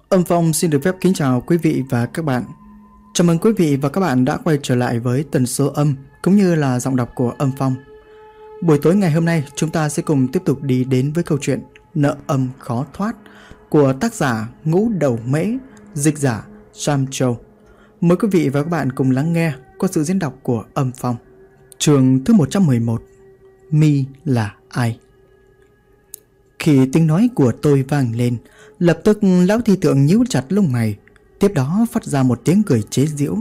Âm Phong xin được phép kính chào quý vị và các bạn. Chào mừng quý vị và các bạn đã quay trở lại với tần số âm cũng như là giọng đọc của Âm Phong. Buổi tối ngày hôm nay chúng ta sẽ cùng tiếp tục đi đến với câu chuyện Nợ âm khó thoát của tác giả Ngũ Đầu Mễ, dịch giả Sam Châu. Mời quý vị và các bạn cùng lắng nghe qua sự diễn đọc của Âm Phong. Chương thứ 111, Mi là ai? Khi tiếng nói của tôi vang lên, lập tức lão thi tượng nhíu chặt lông mày, tiếp đó phát ra một tiếng cười chế giễu.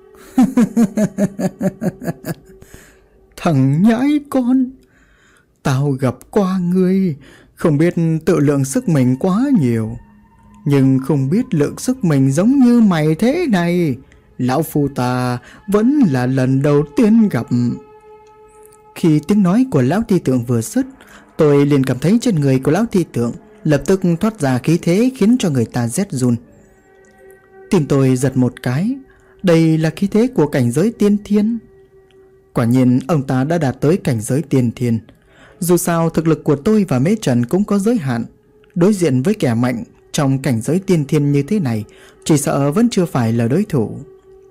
Thằng nhãi con, tao gặp qua ngươi, không biết tự lượng sức mình quá nhiều, nhưng không biết lượng sức mình giống như mày thế này. Lão phu ta vẫn là lần đầu tiên gặp. Khi tiếng nói của lão thi tượng vừa dứt, tôi liền cảm thấy trên người của lão thi tượng lập tức thoát ra khí thế khiến cho người ta rét run. Tim tôi giật một cái, đây là khí thế của cảnh giới tiên thiên. Quả nhiên ông ta đã đạt tới cảnh giới tiên thiên. Dù sao thực lực của tôi và Mễ Trần cũng có giới hạn, đối diện với kẻ mạnh trong cảnh giới tiên thiên như thế này, chỉ sợ vẫn chưa phải là đối thủ.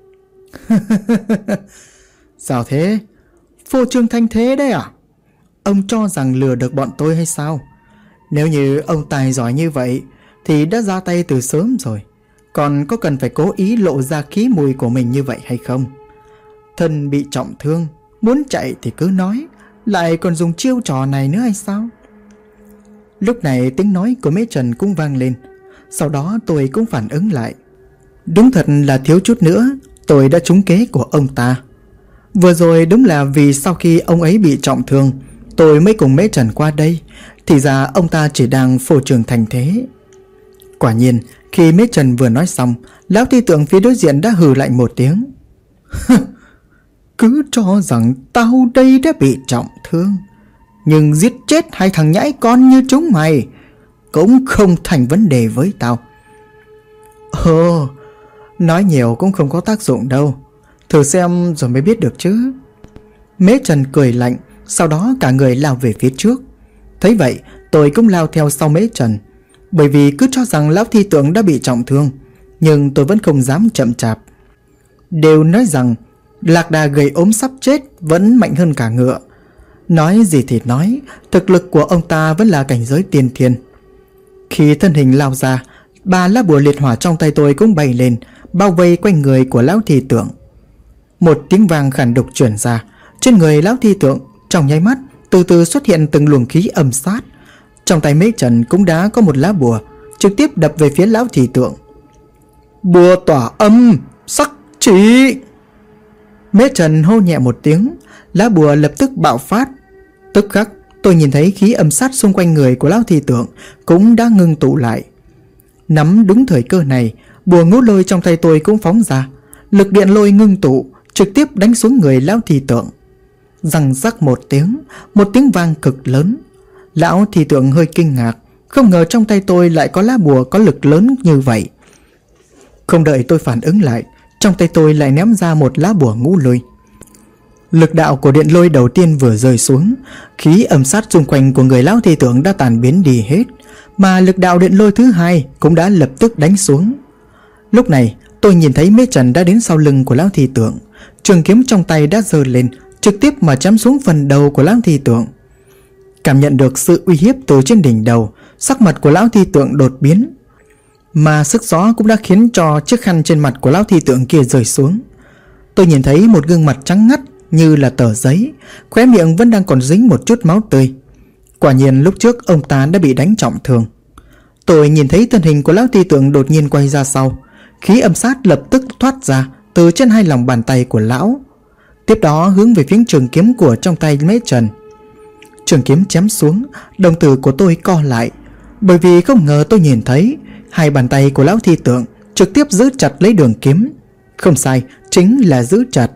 Sao thế? Phô trương thanh thế đấy à? Ông cho rằng lừa được bọn tôi hay sao? Nếu như ông tài giỏi như vậy thì đã ra tay từ sớm rồi, còn có cần phải cố ý lộ ra khí mùi của mình như vậy hay không? Thân bị trọng thương, muốn chạy thì cứ nói, lại còn dùng chiêu trò này nữa hay sao? Lúc này tiếng nói của Mễ Trần cũng vang lên, sau đó tôi cũng phản ứng lại. Đúng thật là thiếu chút nữa tôi đã trúng kế của ông ta. Vừa rồi đúng là vì sau khi ông ấy bị trọng thương, tôi mới cùng Mễ Trần qua đây, thì ra ông ta chỉ đang phô trương thành thế. Quả nhiên khi Mễ Trần vừa nói xong, lão thi tượng phía đối diện đã hừ lạnh một tiếng. Cứ cho rằng tao đây đã bị trọng thương, nhưng giết chết hai thằng nhãi con như chúng mày cũng không thành vấn đề với tao. Nói nhiều cũng không có tác dụng đâu, thử xem rồi mới biết được chứ. Mễ Trần cười lạnh, sau đó cả người lao về phía trước. Thấy vậy tôi cũng lao theo sau Mễ Trần, bởi vì cứ cho rằng lão thi tượng đã bị trọng thương, nhưng tôi vẫn không dám chậm chạp. Đều nói rằng lạc đà gầy ốm sắp chết vẫn mạnh hơn cả ngựa. Nói gì thì nói, thực lực của ông ta vẫn là cảnh giới tiên thiên. Khi thân hình lao ra, 3 lá bùa liệt hỏa trong tay tôi cũng bay lên, bao vây quanh người của lão thi tượng. Một tiếng vang khản đục truyền ra, trên người lão thi tượng trong nháy mắt từ từ xuất hiện từng luồng khí âm sát. Trong tay Mễ Trần cũng đã có một lá bùa, trực tiếp đập về phía lão thi tượng. Bùa tỏa âm, sắc chỉ. Mễ Trần hô nhẹ một tiếng, lá bùa lập tức bạo phát. Tức khắc tôi nhìn thấy khí âm sát xung quanh người của lão thi tượng cũng đã ngưng tụ lại. Nắm đúng thời cơ này, bùa ngũ lôi trong tay tôi cũng phóng ra, lực điện lôi ngưng tụ, trực tiếp đánh xuống người lão thi tượng. Răng rắc một tiếng vang cực lớn. Lão thi tượng hơi kinh ngạc, không ngờ trong tay tôi lại có lá bùa có lực lớn như vậy. Không đợi tôi phản ứng lại, trong tay tôi lại ném ra một lá bùa ngũ lôi. Lực đạo của điện lôi đầu tiên vừa rơi xuống, khí âm sát xung quanh của người lão thi tượng đã tàn biến đi hết, mà lực đạo điện lôi thứ hai cũng đã lập tức đánh xuống. Lúc này tôi nhìn thấy Mễ Trần đã đến sau lưng của lão thi tượng, trường kiếm trong tay đã giơ lên, trực tiếp mà chém xuống phần đầu của lão thi tượng. Cảm nhận được sự uy hiếp từ trên đỉnh đầu, sắc mặt của lão thi tượng đột biến, mà sức gió cũng đã khiến cho chiếc khăn trên mặt của lão thi tượng kia rơi xuống. Tôi nhìn thấy một gương mặt trắng ngắt như là tờ giấy, khóe miệng vẫn đang còn dính một chút máu tươi. Quả nhiên lúc trước ông ta đã bị đánh trọng thương. Tôi nhìn thấy thân hình của lão thi tượng đột nhiên quay ra sau, khí âm sát lập tức thoát ra từ trên hai lòng bàn tay của lão, tiếp đó hướng về phía trường kiếm của trong tay Mễ Trần. Trường kiếm chém xuống, đồng tử của tôi co lại, bởi vì không ngờ tôi nhìn thấy hai bàn tay của lão thi tượng trực tiếp giữ chặt lấy đường kiếm. Không sai, chính là giữ chặt.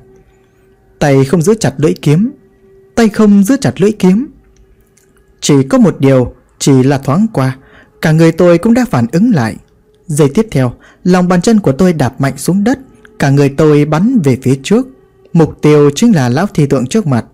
Tay không giữ chặt lưỡi kiếm, tay không giữ chặt lưỡi kiếm. Chỉ có một điều, chỉ là thoáng qua, cả người tôi cũng đã phản ứng lại. Giây tiếp theo, lòng bàn chân của tôi đạp mạnh xuống đất, cả người tôi bắn về phía trước. Mục tiêu chính là lão thi tượng trước mặt.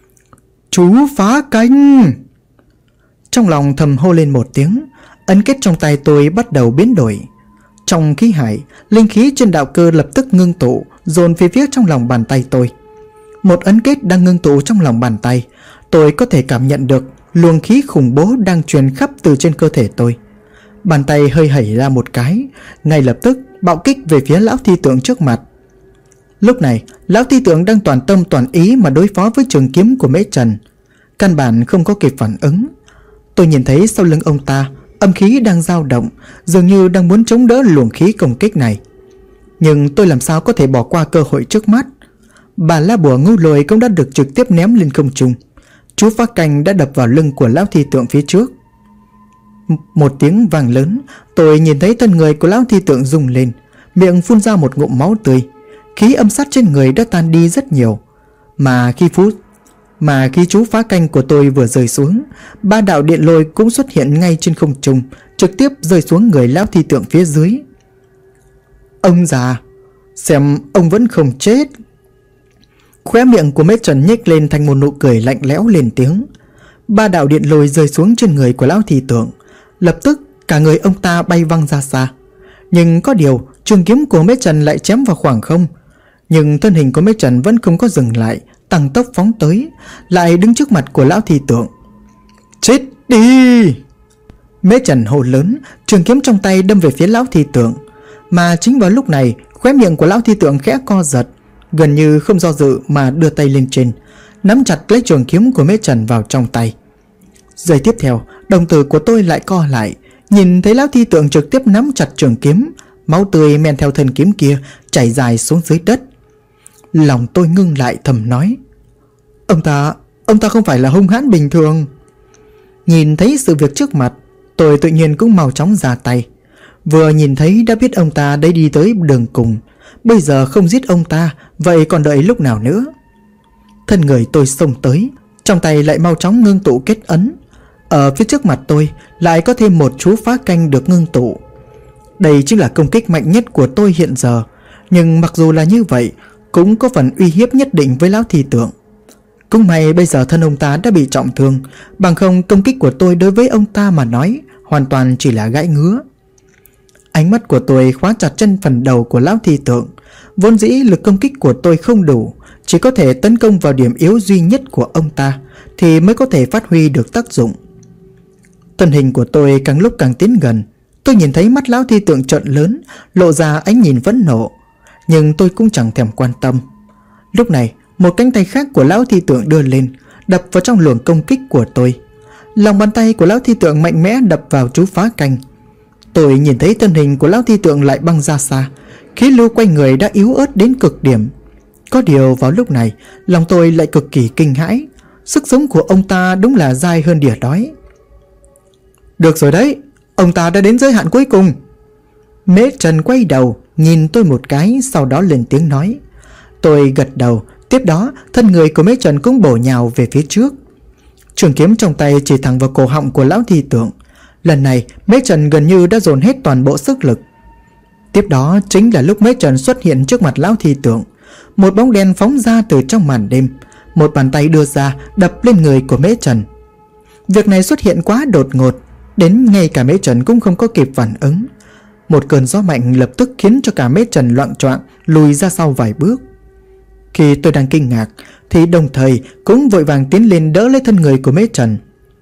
Chú phá canh! Trong lòng thầm hô lên một tiếng, ấn kết trong tay tôi bắt đầu biến đổi. Trong khí hải, linh khí trên đạo cơ lập tức ngưng tụ, dồn về phía trong lòng bàn tay tôi. Một ấn kết đang ngưng tụ trong lòng bàn tay. Tôi có thể cảm nhận được luồng khí khủng bố đang truyền khắp từ trên cơ thể tôi. Bàn tay hơi hẩy ra một cái, ngay lập tức bạo kích về phía lão thi tượng trước mặt. Lúc này, lão thi tượng đang toàn tâm toàn ý mà đối phó với trường kiếm của Mễ Trần, căn bản không có kịp phản ứng. Tôi nhìn thấy sau lưng ông ta, âm khí đang dao động, dường như đang muốn chống đỡ luồng khí công kích này. Nhưng tôi làm sao có thể bỏ qua cơ hội trước mắt. Bà lá bùa ngưu lôi cũng đã được trực tiếp ném lên không trung. Chú phá canh đã đập vào lưng của lão thi tượng phía trước. Một tiếng vang lớn, tôi nhìn thấy thân người của lão thi tượng rung lên, miệng phun ra một ngụm máu tươi. Khí âm sát trên người đã tan đi rất nhiều. Mà khi chú phá canh của tôi vừa rơi xuống, 3 đạo điện lôi cũng xuất hiện ngay trên không trung, trực tiếp rơi xuống người lão thi tượng phía dưới. Ông già, xem ông vẫn không chết. Khóe miệng của Mễ Trần nhếch lên thành một nụ cười lạnh lẽo lên tiếng. 3 đạo điện lôi rơi xuống trên người của lão thi tượng, lập tức cả người ông ta bay văng ra xa. Nhưng có điều, trường kiếm của Mễ Trần lại chém vào khoảng không. Nhưng thân hình của Mễ Trần vẫn không có dừng lại, tăng tốc phóng tới, lại đứng trước mặt của lão thi tượng. Chết đi! Mễ Trần hô lớn, trường kiếm trong tay đâm về phía lão thi tượng. Mà chính vào lúc này, khóe miệng của lão thi tượng khẽ co giật, gần như không do dự mà đưa tay lên trên, nắm chặt lấy trường kiếm của Mễ Trần vào trong tay. Giây tiếp theo, đồng tử của tôi lại co lại, nhìn thấy lão thi tượng trực tiếp nắm chặt trường kiếm, máu tươi men theo thân kiếm kia chảy dài xuống dưới đất. Lòng tôi ngưng lại thầm nói, ông ta không phải là hung hãn bình thường. Nhìn thấy sự việc trước mặt, tôi tự nhiên cũng mau chóng ra tay. Vừa nhìn thấy đã biết ông ta đã đi tới đường cùng. Bây giờ không giết ông ta, vậy còn đợi lúc nào nữa? Thân người tôi xông tới, trong tay lại mau chóng ngưng tụ kết ấn. Ở phía trước mặt tôi lại có thêm một chú phá canh được ngưng tụ. Đây chính là công kích mạnh nhất của tôi hiện giờ. Nhưng mặc dù là như vậy, cũng có phần uy hiếp nhất định với lão thi tượng. Cũng may bây giờ thân ông ta đã bị trọng thương, bằng không công kích của tôi đối với ông ta mà nói hoàn toàn chỉ là gãi ngứa. Ánh mắt của tôi khóa chặt trên phần đầu của lão thi tượng. Vốn dĩ lực công kích của tôi không đủ, chỉ có thể tấn công vào điểm yếu duy nhất của ông ta thì mới có thể phát huy được tác dụng. Thân hình của tôi càng lúc càng tiến gần. Tôi nhìn thấy mắt lão thi tượng trợn lớn, lộ ra ánh nhìn phẫn nộ. Nhưng tôi cũng chẳng thèm quan tâm. Lúc này, một cánh tay khác của lão thi tượng đưa lên, đập vào trong luồng công kích của tôi. Lòng bàn tay của lão thi tượng mạnh mẽ đập vào chú phá canh. Tôi nhìn thấy thân hình của lão thi tượng lại băng ra xa, khí lưu quanh người đã yếu ớt đến cực điểm. Có điều vào lúc này, lòng tôi lại cực kỳ kinh hãi. Sức sống của ông ta đúng là dai hơn đỉa đói. Được rồi đấy, ông ta đã đến giới hạn cuối cùng. Mễ Trần quay đầu nhìn tôi một cái, sau đó lên tiếng nói. Tôi gật đầu. Tiếp đó, thân người của Mễ Trần cũng bổ nhào về phía trước. Trường kiếm trong tay chỉ thẳng vào cổ họng của lão thi tượng. Lần này, Mễ Trần gần như đã dồn hết toàn bộ sức lực. Tiếp đó chính là lúc Mễ Trần xuất hiện trước mặt lão thi tượng. Một bóng đen phóng ra từ trong màn đêm. Một bàn tay đưa ra đập lên người của Mễ Trần. Việc này xuất hiện quá đột ngột, đến ngay cả Mễ Trần cũng không có kịp phản ứng. Một cơn gió mạnh lập tức khiến cho cả Mễ Trần loạng choạng lùi ra sau vài bước. Khi tôi đang kinh ngạc thì đồng thời cũng vội vàng tiến lên đỡ lấy thân người của Mễ Trần.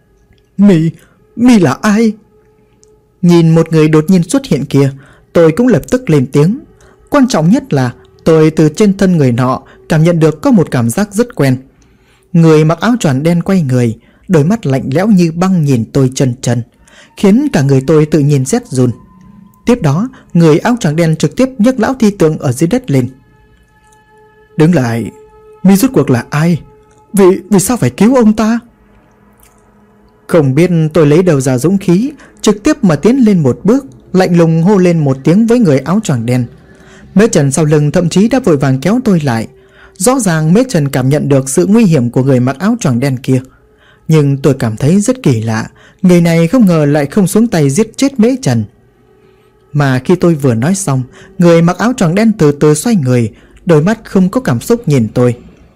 Mi là ai? Nhìn một người đột nhiên xuất hiện kia, tôi cũng lập tức lên tiếng. Quan trọng nhất là tôi từ trên thân người nọ cảm nhận được có một cảm giác rất quen. Người mặc áo choàng đen quay người, đôi mắt lạnh lẽo như băng nhìn tôi chân chân, khiến cả người tôi tự nhiên rét run. Tiếp đó, người áo choàng đen trực tiếp nhấc lão thi tượng ở dưới đất lên. Đứng lại, Mi rốt cuộc là ai? Vì sao phải cứu ông ta? Không biết tôi lấy đầu ra dũng khí, trực tiếp mà tiến lên một bước, lạnh lùng hô lên một tiếng với người áo choàng đen. Mễ Trần sau lưng thậm chí đã vội vàng kéo tôi lại. Rõ ràng Mễ Trần cảm nhận được sự nguy hiểm của người mặc áo choàng đen kia. Nhưng tôi cảm thấy rất kỳ lạ, người này không ngờ lại không xuống tay giết chết Mễ Trần. Mà khi tôi vừa nói xong, người mặc áo choàng đen từ từ xoay người, đôi mắt không có cảm xúc nhìn tôi.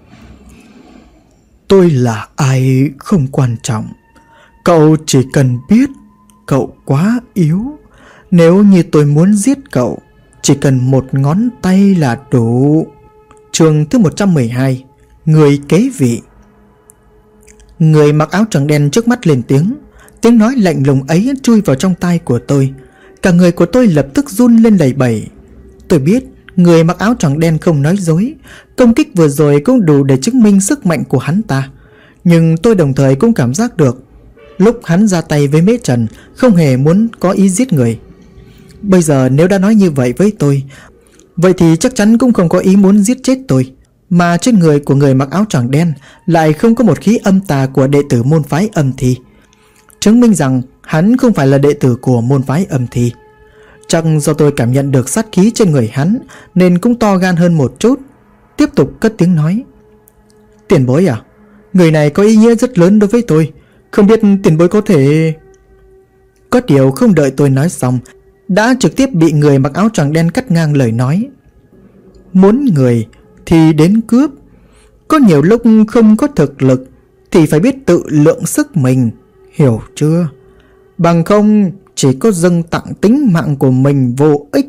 Tôi là ai không quan trọng. Cậu chỉ cần biết cậu quá yếu, Nếu như tôi muốn giết cậu, chỉ cần một ngón tay là đủ. Chương thứ 112. Người kế vị. Người mặc áo trắng đen trước mắt lên tiếng. Tiếng nói lạnh lùng ấy chui vào trong tai của tôi. Cả người của tôi lập tức run lên lẩy bẩy. Tôi biết người mặc áo trắng đen không nói dối. Công kích vừa rồi cũng đủ để chứng minh sức mạnh của hắn ta. Nhưng tôi đồng thời cũng cảm giác được lúc hắn ra tay với Mễ Trần không hề muốn có ý giết người. Bây giờ nếu đã nói như vậy với tôi, vậy thì chắc chắn cũng không có ý muốn giết chết tôi. Mà trên người của người mặc áo choàng đen lại không có một khí âm tà của đệ tử môn phái Âm Thi, chứng minh rằng hắn không phải là đệ tử của môn phái Âm Thi. Chắc do tôi cảm nhận được sát khí trên người hắn nên cũng to gan hơn một chút, tiếp tục cất tiếng nói. Tiền bối à, người này có ý nghĩa rất lớn đối với tôi, không biết tiền bối có thể... Có điều không đợi tôi nói xong, đã trực tiếp bị người mặc áo choàng đen cắt ngang lời nói. Muốn người thì đến cướp, có nhiều lúc không có thực lực thì phải biết tự lượng sức mình, hiểu chưa? Bằng không chỉ có dâng tặng tính mạng của mình vô ích.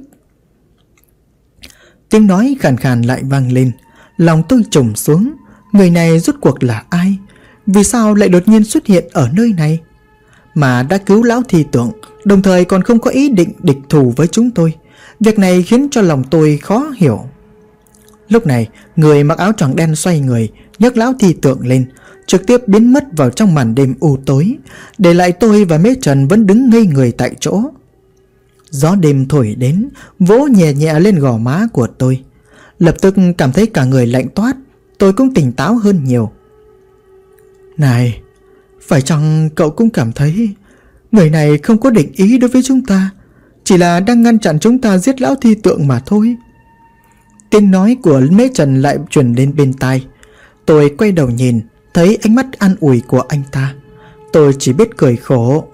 Tiếng nói khàn khàn lại vang lên. Lòng tôi trùng xuống. Người này rốt cuộc là ai? Vì sao lại đột nhiên xuất hiện ở nơi này? Mà đã cứu lão Thi Tượng, đồng thời còn không có ý định địch thù với chúng tôi. Việc này khiến cho lòng tôi khó hiểu. Lúc này người mặc áo choàng đen xoay người, nhấc lão Thi Tượng lên, trực tiếp biến mất vào trong màn đêm u tối, để lại tôi và Mễ Trần vẫn đứng ngây người tại chỗ. Gió đêm thổi đến, vỗ nhẹ nhẹ lên gò má của tôi. Lập tức cảm thấy cả người lạnh toát. Tôi cũng tỉnh táo hơn nhiều. Này, phải chăng cậu cũng cảm thấy người này không có định ý đối với chúng ta, chỉ là đang ngăn chặn chúng ta giết lão Thi Tượng mà thôi? Tiếng nói của Mễ Trần lại truyền đến bên tai. Tôi quay đầu nhìn, thấy ánh mắt an ủi của anh ta. Tôi chỉ biết cười khổ.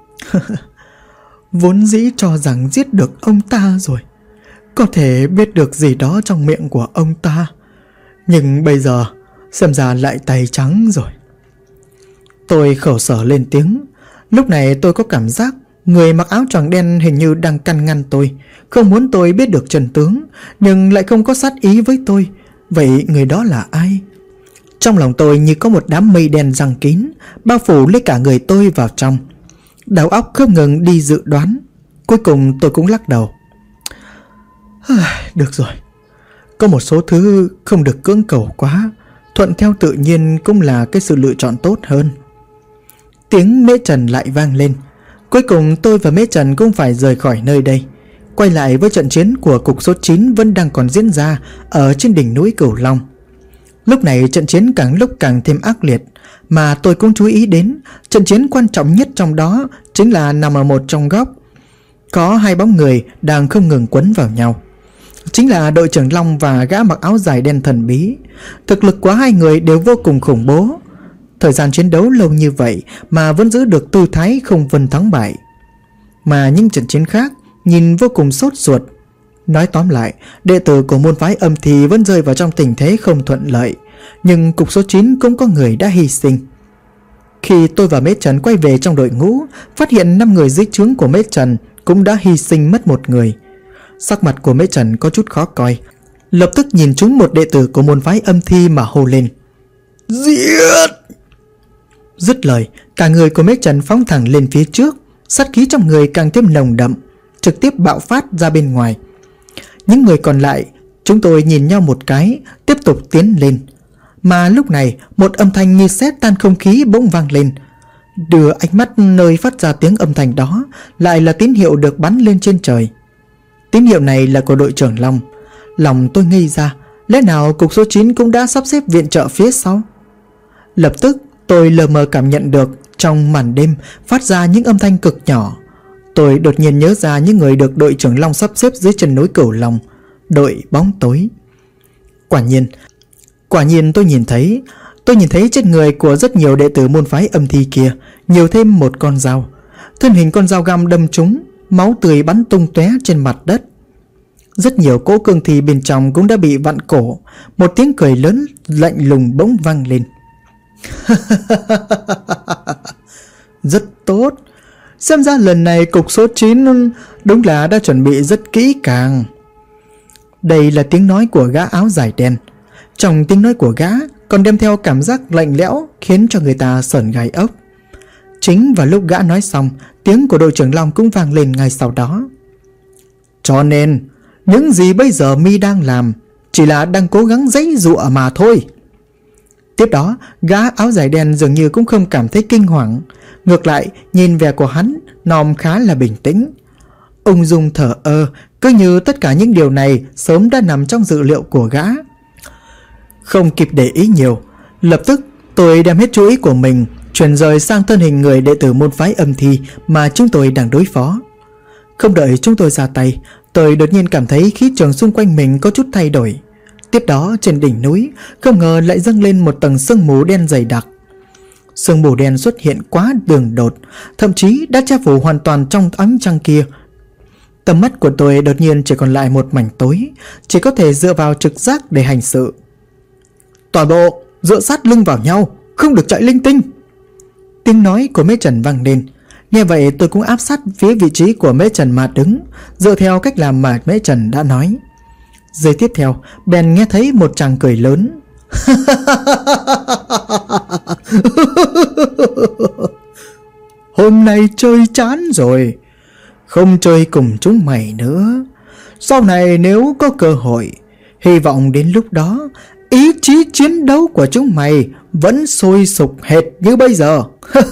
Vốn dĩ cho rằng giết được ông ta rồi, có thể biết được gì đó trong miệng của ông ta, nhưng bây giờ xem ra lại tay trắng rồi. Tôi khổ sở lên tiếng. Lúc này tôi có cảm giác người mặc áo choàng đen hình như đang căn ngăn tôi, không muốn tôi biết được chân tướng, nhưng lại không có sát ý với tôi. Vậy người đó là ai? Trong lòng tôi như có một đám mây đen giăng kín, bao phủ lấy cả người tôi vào trong. Đầu óc không ngừng đi dự đoán. Cuối cùng tôi cũng lắc đầu. Được rồi, có một số thứ không được cưỡng cầu quá, thuận theo tự nhiên cũng là cái sự lựa chọn tốt hơn. Tiếng Mễ Trần lại vang lên. Cuối cùng tôi và Mễ Trần cũng phải rời khỏi nơi đây, quay lại với trận chiến của cục số 9 vẫn đang còn diễn ra ở trên đỉnh núi Cửu Long. Lúc này trận chiến càng lúc càng thêm ác liệt, mà tôi cũng chú ý đến trận chiến quan trọng nhất trong đó chính là nằm ở một trong góc. Có hai bóng người đang không ngừng quấn vào nhau. Chính là đội trưởng Long và gã mặc áo dài đen thần bí. Thực lực của hai người đều vô cùng khủng bố. Thời gian chiến đấu lâu như vậy mà vẫn giữ được tư thái không phân thắng bại. Mà những trận chiến khác nhìn vô cùng sốt ruột. Nói tóm lại, đệ tử của môn phái Âm Thi vẫn rơi vào trong tình thế không thuận lợi, nhưng cục số 9 cũng có người đã hy sinh. Khi tôi và Mễ Trần quay về trong đội ngũ, phát hiện 5 người dưới trướng của Mễ Trần cũng đã hy sinh mất một người. Sắc mặt của Mễ Trần có chút khó coi, lập tức nhìn trúng một đệ tử của môn phái Âm Thi mà hô lên: Giết! Dứt lời, cả người của Mễ Trần phóng thẳng lên phía trước, sát khí trong người càng thêm nồng đậm, trực tiếp bạo phát ra bên ngoài. Những người còn lại, chúng tôi nhìn nhau một cái, tiếp tục tiến lên. Mà lúc này, một âm thanh như sét tan không khí bỗng vang lên. Đưa ánh mắt nơi phát ra tiếng âm thanh đó lại là tín hiệu được bắn lên trên trời. Tín hiệu này là của đội trưởng Long. Lòng tôi ngây ra, lẽ nào cục số 9 cũng đã sắp xếp viện trợ phía sau? Lập tức tôi lờ mờ cảm nhận được trong màn đêm phát ra những âm thanh cực nhỏ. Tôi đột nhiên nhớ ra những người được đội trưởng Long sắp xếp dưới chân núi Cửu Long, đội bóng tối. Quả nhiên tôi nhìn thấy trên người của rất nhiều đệ tử môn phái Âm Thi kia nhiều thêm một con dao. Thân hình con dao găm đâm trúng, máu tươi bắn tung tóe trên mặt đất. Rất nhiều cỗ cương thi bên trong cũng đã bị vặn cổ. Một tiếng cười lớn lạnh lùng bỗng vang lên. Rất tốt. Xem ra lần này cục số 9 đúng là đã chuẩn bị rất kỹ càng. Đây là tiếng nói của gã áo dài đen. Trong tiếng nói của gã còn đem theo cảm giác lạnh lẽo, khiến cho người ta sởn gai ốc. Chính vào lúc gã nói xong, tiếng của đội trưởng Long cũng vang lên ngay sau đó. Cho nên những gì bây giờ mi đang làm chỉ là đang cố gắng giãy giụa mà thôi. Tiếp đó, gã áo dài đen dường như cũng không cảm thấy kinh hoàng. Ngược lại, nhìn vẻ của hắn, nòm khá là bình tĩnh, ung dung thở ơ, cứ như tất cả những điều này sớm đã nằm trong dự liệu của gã. Không kịp để ý nhiều, lập tức tôi đem hết chú ý của mình chuyển rời sang thân hình người đệ tử môn phái âm thi mà chúng tôi đang đối phó. Không đợi chúng tôi ra tay, tôi đột nhiên cảm thấy khí trường xung quanh mình có chút thay đổi. Tiếp đó trên đỉnh núi không ngờ lại dâng lên một tầng sương mù đen dày đặc. Sương mù đen xuất hiện quá đường đột, thậm chí đã che phủ hoàn toàn trong ánh trăng kia. Tầm mắt của tôi đột nhiên chỉ còn lại một mảnh tối, chỉ có thể dựa vào trực giác để hành sự. Toàn bộ dựa sát lưng vào nhau, không được chạy linh tinh. Tiếng nói của Mễ Trần vang lên. Nghe vậy tôi cũng áp sát phía vị trí của Mễ Trần mà đứng, dựa theo cách làm mà Mễ Trần đã nói. Giây tiếp theo, bèn nghe thấy một tràng cười lớn. Hôm nay chơi chán rồi, không chơi cùng chúng mày nữa. Sau này nếu có cơ hội, hy vọng đến lúc đó ý chí chiến đấu của chúng mày vẫn sôi sục hệt như bây giờ.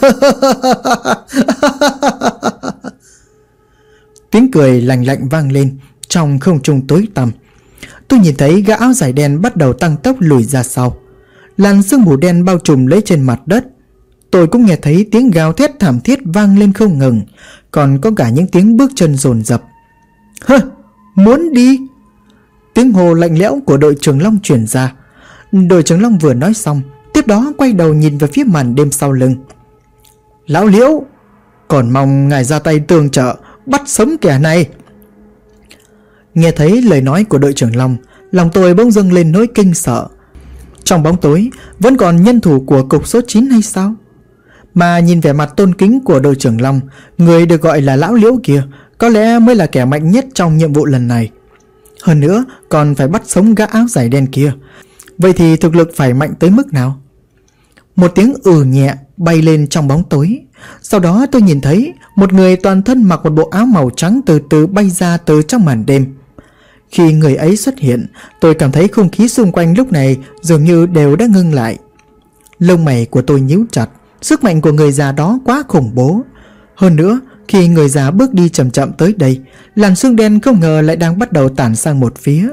Tiếng cười lành lạnh vang lên trong không trung tối tăm. Tôi nhìn thấy gã áo dài đen bắt đầu tăng tốc lùi ra sau. Làn sương mù đen bao trùm lấy trên mặt đất. Tôi cũng nghe thấy tiếng gào thét thảm thiết vang lên không ngừng, còn có cả những tiếng bước chân dồn dập. Hơ, muốn đi? Tiếng hô lạnh lẽo của đội trưởng Long truyền ra. Đội trưởng Long vừa nói xong, tiếp đó quay đầu nhìn về phía màn đêm sau lưng. Lão Liễu, còn mong ngài ra tay tương trợ, bắt sống kẻ này. Nghe thấy lời nói của đội trưởng Long, lòng tôi bỗng dâng lên nỗi kinh sợ. Trong bóng tối vẫn còn nhân thủ của cục số 9 hay sao? Mà nhìn vẻ mặt tôn kính của đội trưởng Long, người được gọi là Lão Liễu kia có lẽ mới là kẻ mạnh nhất trong nhiệm vụ lần này. Hơn nữa còn phải bắt sống gã áo dài đen kia. Vậy thì thực lực phải mạnh tới mức nào? Một tiếng nhẹ bay lên trong bóng tối. Sau đó tôi nhìn thấy một người toàn thân mặc một bộ áo màu trắng từ từ bay ra từ trong màn đêm. Khi người ấy xuất hiện, tôi cảm thấy không khí xung quanh lúc này dường như đều đã ngưng lại. Lông mày của tôi nhíu chặt. Sức mạnh của người già đó quá khủng bố. Hơn nữa, khi người già bước đi chậm chậm tới đây, làn sương đen không ngờ lại đang bắt đầu tản sang một phía.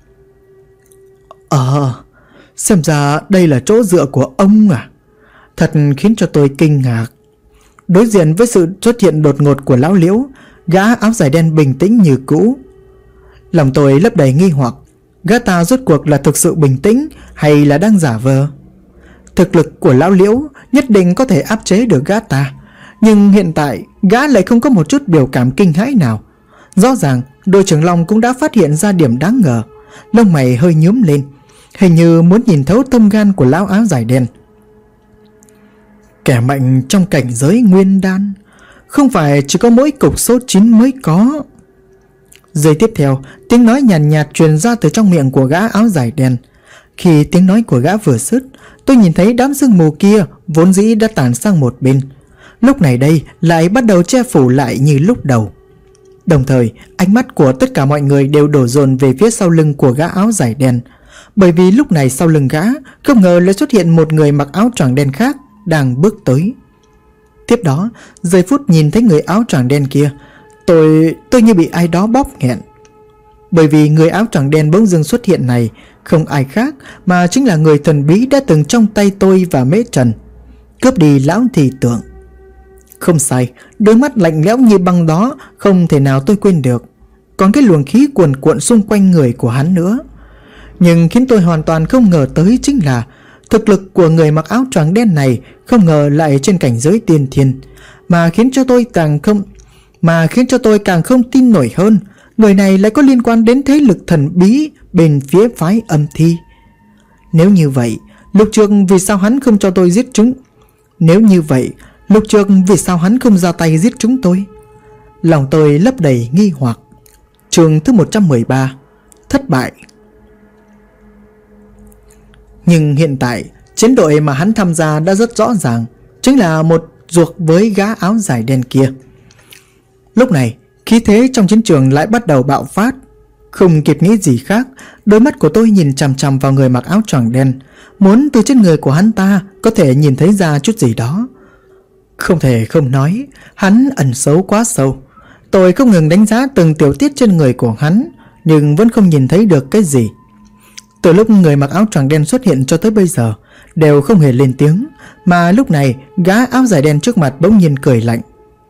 Xem ra đây là chỗ dựa của ông à? Thật khiến cho tôi kinh ngạc. Đối diện với sự xuất hiện đột ngột của Lão Liễu, gã áo dài đen bình tĩnh như cũ. Lòng tôi lấp đầy nghi hoặc. Gã ta rốt cuộc là thực sự bình tĩnh hay là đang giả vờ? Thực lực của Lão Liễu nhất định có thể áp chế được gã ta, nhưng hiện tại gã lại không có một chút biểu cảm kinh hãi nào. Rõ ràng đội trưởng Long cũng đã phát hiện ra điểm đáng ngờ. Lông mày hơi nhúm lên, hình như muốn nhìn thấu tâm gan của lão áo dài đen. Kẻ mạnh trong cảnh giới nguyên đan không phải chỉ có mỗi cục số 9 mới có. Giây tiếp theo, tiếng nói nhàn nhạt truyền ra từ trong miệng của gã áo dài đen. Khi tiếng nói của gã vừa dứt, tôi nhìn thấy đám sương mù kia vốn dĩ đã tản sang một bên, lúc này đây lại bắt đầu che phủ lại như lúc đầu. Đồng thời, ánh mắt của tất cả mọi người đều đổ dồn về phía sau lưng của gã áo dài đen, bởi vì lúc này sau lưng gã không ngờ lại xuất hiện một người mặc áo choàng đen khác đang bước tới. Tiếp đó, giây phút nhìn thấy người áo choàng đen kia, tôi như bị ai đó bóp nghẹn. Bởi vì người áo choàng đen bỗng dưng xuất hiện này không ai khác mà chính là người thần bí đã từng trong tay tôi và Mễ Trần cướp đi lão thị tượng. Không sai, đôi mắt lạnh lẽo như băng đó không thể nào tôi quên được. Còn cái luồng khí cuồn cuộn xung quanh người của hắn nữa. Nhưng khiến tôi hoàn toàn không ngờ tới chính là thực lực của người mặc áo choàng đen này không ngờ lại trên cảnh giới tiên thiên, mà khiến cho tôi càng không tin nổi hơn. Người này lại có liên quan đến thế lực thần bí bên phía phái âm thi. Nếu như vậy, lúc trước vì sao hắn không cho tôi giết chúng? Nếu như vậy, Lúc trước vì sao hắn không ra tay giết chúng tôi? Lòng tôi lấp đầy nghi hoặc. Chương thứ 113: Thất bại. Nhưng hiện tại chiến đội mà hắn tham gia đã rất rõ ràng, chính là một ruột với gã áo dài đen kia. Lúc này khí thế trong chiến trường lại bắt đầu bạo phát. Không kịp nghĩ gì khác, đôi mắt của tôi nhìn chằm chằm vào người mặc áo choàng đen, muốn từ trên người của hắn ta có thể nhìn thấy ra chút gì đó. Không thể không nói, hắn ẩn xấu quá sâu. Tôi không ngừng đánh giá từng tiểu tiết trên người của hắn, nhưng vẫn không nhìn thấy được cái gì. Từ lúc người mặc áo choàng đen xuất hiện cho tới bây giờ đều không hề lên tiếng, mà lúc này gã áo dài đen trước mặt bỗng nhiên cười lạnh.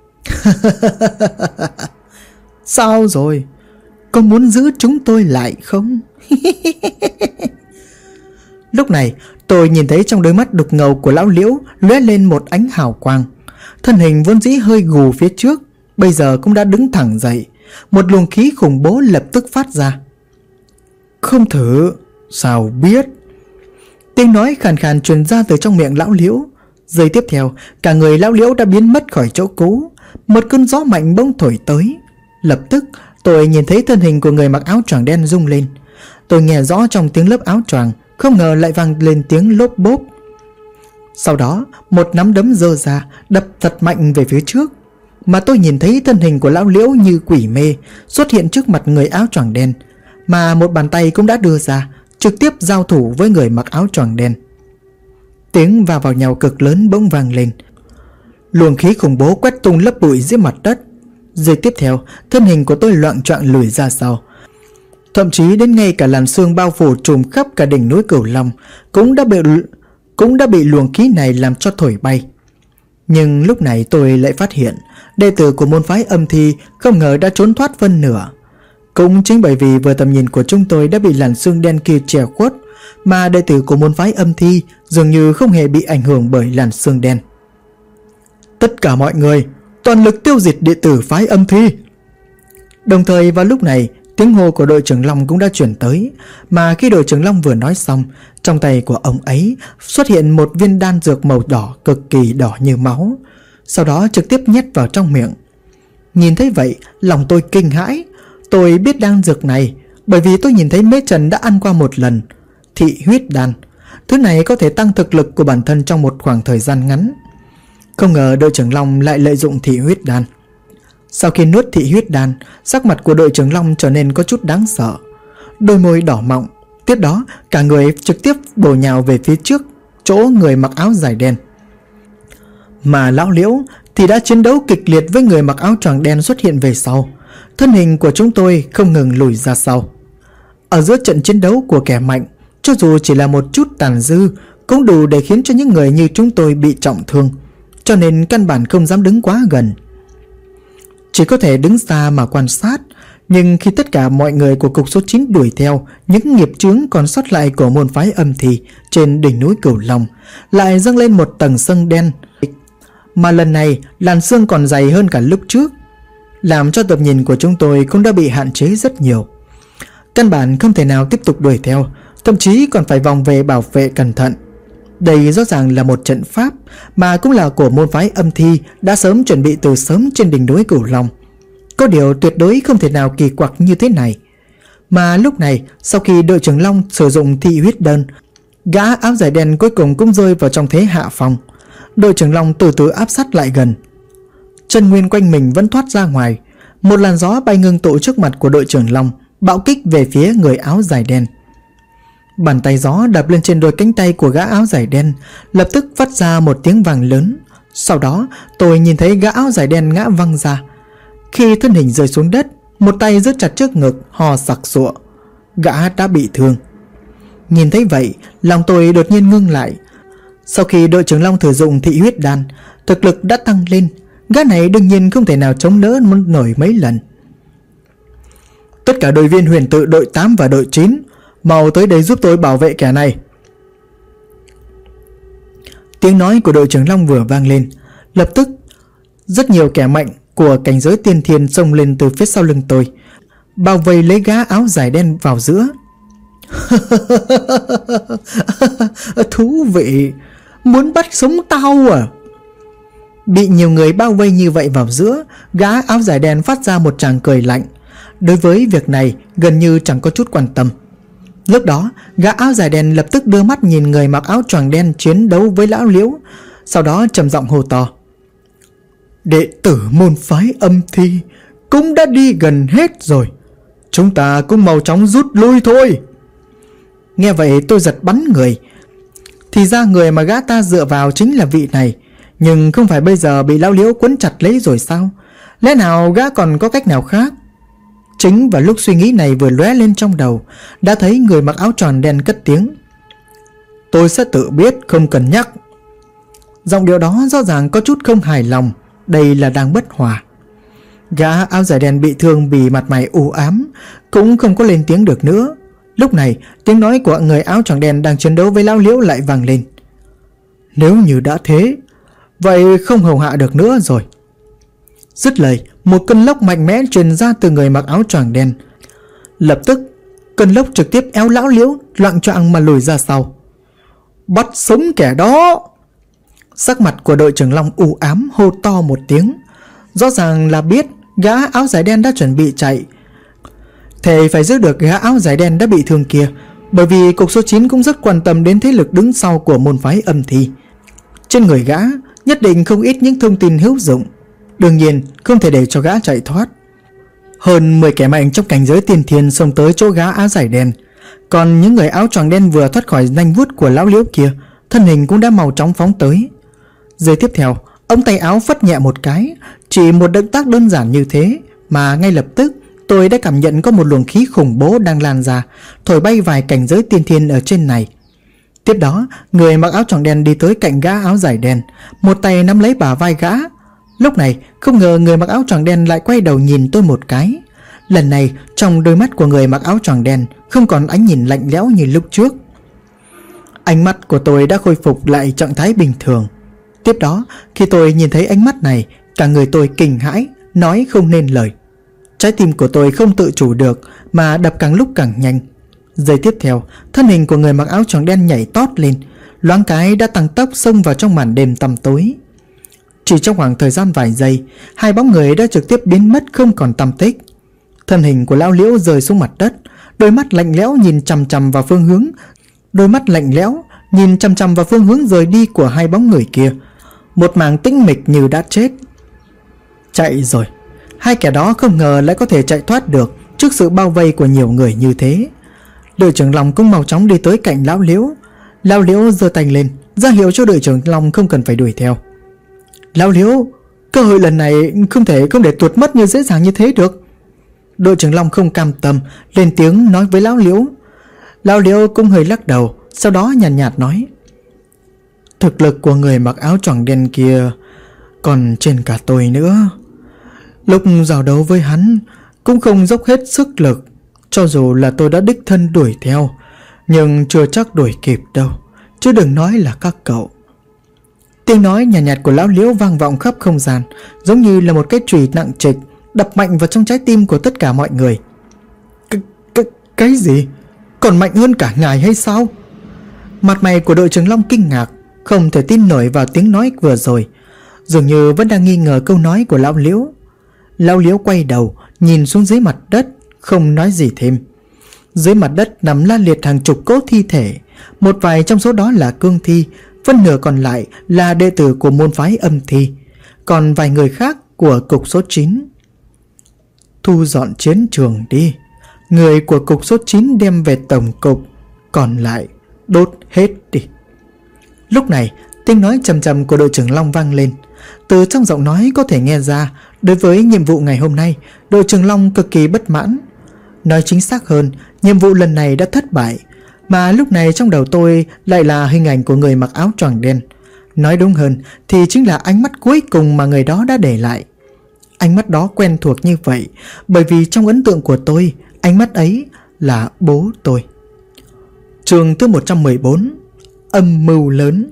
Sao rồi? Có muốn giữ chúng tôi lại không? Lúc này tôi nhìn thấy trong đôi mắt đục ngầu của lão Liễu lóe lên một ánh hào quang. Thân hình vốn dĩ hơi gù phía trước bây giờ cũng đã đứng thẳng dậy. Một luồng khí khủng bố lập tức phát ra. Không thử sao biết? Tiếng nói khàn khàn truyền ra từ trong miệng lão Liễu. Giây tiếp theo, cả người lão Liễu đã biến mất khỏi chỗ cũ. Một cơn gió mạnh bỗng thổi tới. Lập tức tôi nhìn thấy thân hình của người mặc áo choàng đen rung lên. Tôi nghe rõ trong tiếng lớp áo choàng, không ngờ lại vang lên tiếng lốp bốp. Sau đó một nắm đấm giơ ra, đập thật mạnh về phía trước. Mà tôi nhìn thấy thân hình của lão Liễu như quỷ mê xuất hiện trước mặt người áo choàng đen, mà một bàn tay cũng đã đưa ra, trực tiếp giao thủ với người mặc áo choàng đen. Tiếng va vào nhau cực lớn bỗng vang lên. Luồng khí khủng bố quét tung lớp bụi dưới mặt đất. Giây tiếp theo, thân hình của tôi loạng choạng lùi ra sau. Thậm chí đến ngay cả làn sương bao phủ trùm khắp cả đỉnh núi Cửu Long cũng đã bị luồng khí này làm cho thổi bay. Nhưng lúc này tôi lại phát hiện đệ tử của môn phái Âm Thi không ngờ đã trốn thoát phân nửa. Cũng chính bởi vì vừa tầm nhìn của chúng tôi đã bị làn sương đen kia che khuất, mà đệ tử của môn phái Âm Thi dường như không hề bị ảnh hưởng bởi làn sương đen. Tất cả mọi người toàn lực tiêu diệt đệ tử phái Âm Thi. Đồng thời vào lúc này, tiếng hô của đội trưởng Long cũng đã chuyển tới. Mà khi đội trưởng Long vừa nói xong, trong tay của ông ấy xuất hiện một viên đan dược màu đỏ, cực kỳ đỏ như máu. Sau đó trực tiếp nhét vào trong miệng. Nhìn thấy vậy, lòng tôi kinh hãi. Tôi biết đan dược này bởi vì tôi nhìn thấy Mễ Trần đã ăn qua một lần. Thị huyết đan. Thứ này có thể tăng thực lực của bản thân trong một khoảng thời gian ngắn. Không ngờ đội trưởng Long lại lợi dụng thị huyết đan. Sau khi nuốt thị huyết đan, sắc mặt của đội trưởng Long trở nên có chút đáng sợ. Đôi môi đỏ mọng. Tiếp đó cả người trực tiếp bổ nhào về phía trước chỗ người mặc áo dài đen. Mà lão Liễu thì đã chiến đấu kịch liệt với người mặc áo choàng đen xuất hiện về sau. Thân hình của chúng tôi không ngừng lùi ra sau. Ở giữa trận chiến đấu của kẻ mạnh, cho dù chỉ là một chút tàn dư cũng đủ để khiến cho những người như chúng tôi bị trọng thương, cho nên căn bản không dám đứng quá gần. Chỉ có thể đứng xa mà quan sát. Nhưng khi tất cả mọi người của cục số 9 đuổi theo những nghiệp chướng còn sót lại của môn phái Âm Thi trên đỉnh núi Cửu Long, lại dâng lên một tầng sương đen. Mà lần này làn sương còn dày hơn cả lúc trước, làm cho tầm nhìn của chúng tôi cũng đã bị hạn chế rất nhiều. Căn bản không thể nào tiếp tục đuổi theo, thậm chí còn phải vòng về bảo vệ cẩn thận. Đây rõ ràng là một trận pháp, mà cũng là của môn phái Âm Thi đã sớm chuẩn bị từ sớm trên đỉnh núi Cửu Long. Có điều tuyệt đối không thể nào kỳ quặc như thế này. Mà lúc này, sau khi đội trưởng Long sử dụng thị huyết đơn, gã áo dài đen cuối cùng cũng rơi vào trong thế hạ phong. Đội trưởng Long từ từ áp sát lại gần. Chân nguyên quanh mình vẫn thoát ra ngoài. Một làn gió bay ngưng tụ trước mặt của đội trưởng Long, bạo kích về phía người áo dài đen. Bàn tay gió đập lên trên đôi cánh tay của gã áo dài đen, lập tức phát ra một tiếng vang lớn. Sau đó tôi nhìn thấy gã áo dài đen ngã văng ra. Khi thân hình rơi xuống đất, một tay giữ chặt trước ngực, hò sặc sụa. Gã đã bị thương. Nhìn thấy vậy, lòng tôi đột nhiên ngưng lại. Sau khi đội trưởng Long sử dụng thị huyết đan, thực lực đã tăng lên. Gã này đương nhiên không thể nào chống đỡ nổi mấy lần. Tất cả đội viên huyền tự đội 8 và đội 9, mau tới đây giúp tôi bảo vệ kẻ này. Tiếng nói của đội trưởng Long vừa vang lên, lập tức rất nhiều kẻ mạnh của cảnh giới tiên thiên xông lên từ phía sau lưng tôi, bao vây lấy gã áo dài đen vào giữa. Thú vị, muốn bắt sống tao à? Bị nhiều người bao vây như vậy vào giữa, gã áo dài đen phát ra một tràng cười lạnh. Đối với việc này gần như chẳng có chút quan tâm. Lúc đó gã áo dài đen lập tức đưa mắt nhìn người mặc áo choàng đen chiến đấu với lão Liễu. Sau đó trầm giọng hô to: đệ tử môn phái Âm Thi cũng đã đi gần hết rồi, chúng ta cũng mau chóng rút lui thôi. Nghe vậy tôi giật bắn người. Thì ra người mà gã ta dựa vào chính là vị này. Nhưng không phải bây giờ bị lão Liễu quấn chặt lấy rồi sao? Lẽ nào gã còn có cách nào khác? Chính vào lúc suy nghĩ này vừa lóe lên trong đầu, đã thấy người mặc áo tròn đen cất tiếng: tôi sẽ tự biết, không cần nhắc. Giọng điệu đó rõ ràng có chút không hài lòng. Đây là đang bất hòa. Gã áo dài đen bị thương vì mặt mày u ám, cũng không có lên tiếng được nữa. Lúc này tiếng nói của người áo choàng đen đang chiến đấu với lão Liễu lại vang lên: nếu như đã thế, vậy không hầu hạ được nữa rồi. Dứt lời, một cơn lốc mạnh mẽ truyền ra từ người mặc áo choàng đen. Lập tức cơn lốc trực tiếp éo lão Liễu loạng choạng mà lùi ra sau. Bắt sống kẻ đó! Sắc mặt của đội trưởng Long u ám, hô to một tiếng. Rõ ràng là biết gã áo dài đen đã chuẩn bị chạy. Thề phải giữ được gã áo dài đen đã bị thương kia, bởi vì cục số 9 cũng rất quan tâm đến thế lực đứng sau của môn phái Âm Thi. Trên người gã nhất định không ít những thông tin hữu dụng, đương nhiên không thể để cho gã chạy thoát. Hơn 10 kẻ mạnh trong cảnh giới tiên thiên xông tới chỗ gã áo dài đen. Còn những người áo choàng đen vừa thoát khỏi nanh vuốt của lão Liễu kia, thân hình cũng đã mau chóng phóng tới. Giây tiếp theo, ống tay áo phất nhẹ một cái. Chỉ một động tác đơn giản như thế mà ngay lập tức tôi đã cảm nhận có một luồng khí khủng bố đang lan ra, thổi bay vài cảnh giới tiên thiên ở trên này. Tiếp đó, người mặc áo choàng đen đi tới cạnh gã áo dài đen, một tay nắm lấy bả vai gã. Lúc này không ngờ người mặc áo choàng đen lại quay đầu nhìn tôi một cái. Lần này trong đôi mắt của người mặc áo choàng đen không còn ánh nhìn lạnh lẽo như lúc trước. Ánh mắt của tôi đã khôi phục lại trạng thái bình thường. Tiếp đó khi tôi nhìn thấy ánh mắt này, cả người tôi kinh hãi, nói không nên lời. Trái tim của tôi không tự chủ được mà đập càng lúc càng nhanh. Giây tiếp theo, thân hình của người mặc áo choàng đen nhảy tót lên, loáng cái đã tăng tốc xông vào trong màn đêm tăm tối. Chỉ trong khoảng thời gian vài giây, hai bóng người đã trực tiếp biến mất không còn tăm tích. Thân hình của lão Liễu rơi xuống mặt đất, đôi mắt lạnh lẽo nhìn chằm chằm vào phương hướng rời đi của hai bóng người kia. Một mảng tĩnh mịch như đã chết. Chạy rồi. Hai kẻ đó không ngờ lại có thể chạy thoát được trước sự bao vây của nhiều người như thế. Đội trưởng Long cũng mau chóng đi tới cạnh lão Liễu. Lão Liễu giơ tay lên ra hiệu cho đội trưởng Long không cần phải đuổi theo. Lão Liễu, cơ hội lần này không để tuột mất như dễ dàng như thế được. Đội trưởng Long không cam tâm lên tiếng nói với lão Liễu. Lão Liễu cũng hơi lắc đầu, sau đó nhàn nhạt nói: thực lực của người mặc áo choàng đen kia còn trên cả tôi nữa. Lúc giao đấu với hắn cũng không dốc hết sức lực. Cho dù là tôi đã đích thân đuổi theo, nhưng chưa chắc đuổi kịp đâu, chứ đừng nói là các cậu. Tiếng nói nhàn nhạt của lão Liễu vang vọng khắp không gian, giống như là một cái chùy nặng trịch đập mạnh vào trong trái tim của tất cả mọi người. Cái gì? Còn mạnh hơn cả ngài hay sao? Mặt mày của đội trưởng Long kinh ngạc, không thể tin nổi vào tiếng nói vừa rồi, dường như vẫn đang nghi ngờ câu nói của lão Liễu. Lão Liễu quay đầu nhìn xuống dưới mặt đất, không nói gì thêm. Dưới mặt đất nằm la liệt hàng chục cỗ thi thể, một vài trong số đó là cương thi, phân nửa còn lại là đệ tử của môn phái Âm Thi, còn vài người khác của cục số 9. Thu dọn chiến trường đi. Người của cục số 9 đem về tổng cục, còn lại đốt hết đi. Lúc này tiếng nói trầm trầm của đội trưởng Long vang lên. Từ trong giọng nói có thể nghe ra, đối với nhiệm vụ ngày hôm nay, đội trưởng Long cực kỳ bất mãn. Nói chính xác hơn, nhiệm vụ lần này đã thất bại. Mà lúc này trong đầu tôi lại là hình ảnh của người mặc áo choàng đen. Nói đúng hơn thì chính là ánh mắt cuối cùng mà người đó đã để lại. Ánh mắt đó quen thuộc như vậy, bởi vì trong ấn tượng của tôi, ánh mắt ấy là bố tôi. Chương thứ 114: Âm mưu lớn.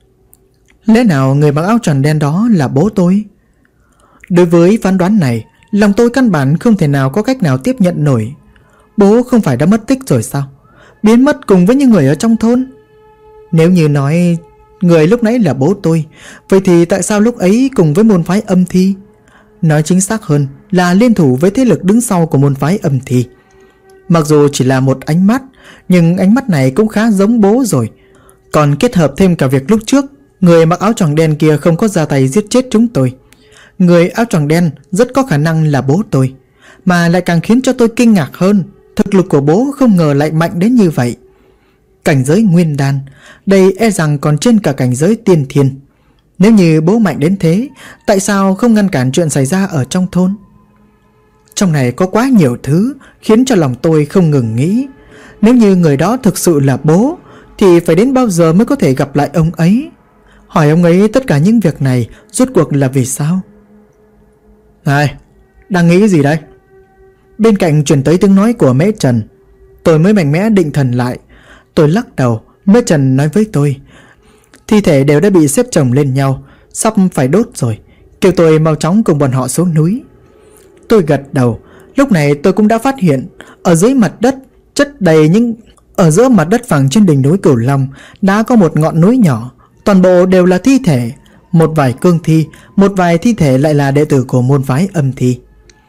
Lẽ nào người mặc áo choàng đen đó là bố tôi? Đối với phán đoán này, lòng tôi căn bản không thể nào có cách nào tiếp nhận nổi. Bố không phải đã mất tích rồi sao? Biến mất cùng với những người ở trong thôn? Nếu như nói người lúc nãy là bố tôi. Vậy thì tại sao lúc ấy cùng với môn phái âm thi? Nói chính xác hơn là liên thủ với thế lực đứng sau của môn phái âm thi. Mặc dù chỉ là một ánh mắt, nhưng ánh mắt này cũng khá giống bố rồi. Còn kết hợp thêm cả việc lúc trước người mặc áo choàng đen kia không có ra tay giết chết chúng tôi. Người áo choàng đen rất có khả năng là bố tôi. Mà lại càng khiến cho tôi kinh ngạc hơn, thực lực của bố không ngờ lại mạnh đến như vậy. Cảnh giới nguyên đan, đây e rằng còn trên cả cảnh giới tiên thiên. Nếu như bố mạnh đến thế, tại sao không ngăn cản chuyện xảy ra ở trong thôn? Trong này có quá nhiều thứ khiến cho lòng tôi không ngừng nghĩ. Nếu như người đó thực sự là bố, thì phải đến bao giờ mới có thể gặp lại ông ấy? Hỏi ông ấy tất cả những việc này rốt cuộc là vì sao? Này, đang nghĩ cái gì đây? Bên cạnh truyền tới tiếng nói của Mễ Trần. Tôi mới mạnh mẽ định thần lại. Tôi lắc đầu. Mễ Trần nói với tôi, thi thể đều đã bị xếp chồng lên nhau, sắp phải đốt rồi, kêu tôi mau chóng cùng bọn họ xuống núi. Tôi gật đầu. Lúc này tôi cũng đã phát hiện ở dưới mặt đất chất đầy những... Ở giữa mặt đất phẳng trên đỉnh núi Cửu Long đã có một ngọn núi nhỏ, toàn bộ đều là thi thể. Một vài cương thi, một vài thi thể lại là đệ tử của môn phái âm thi.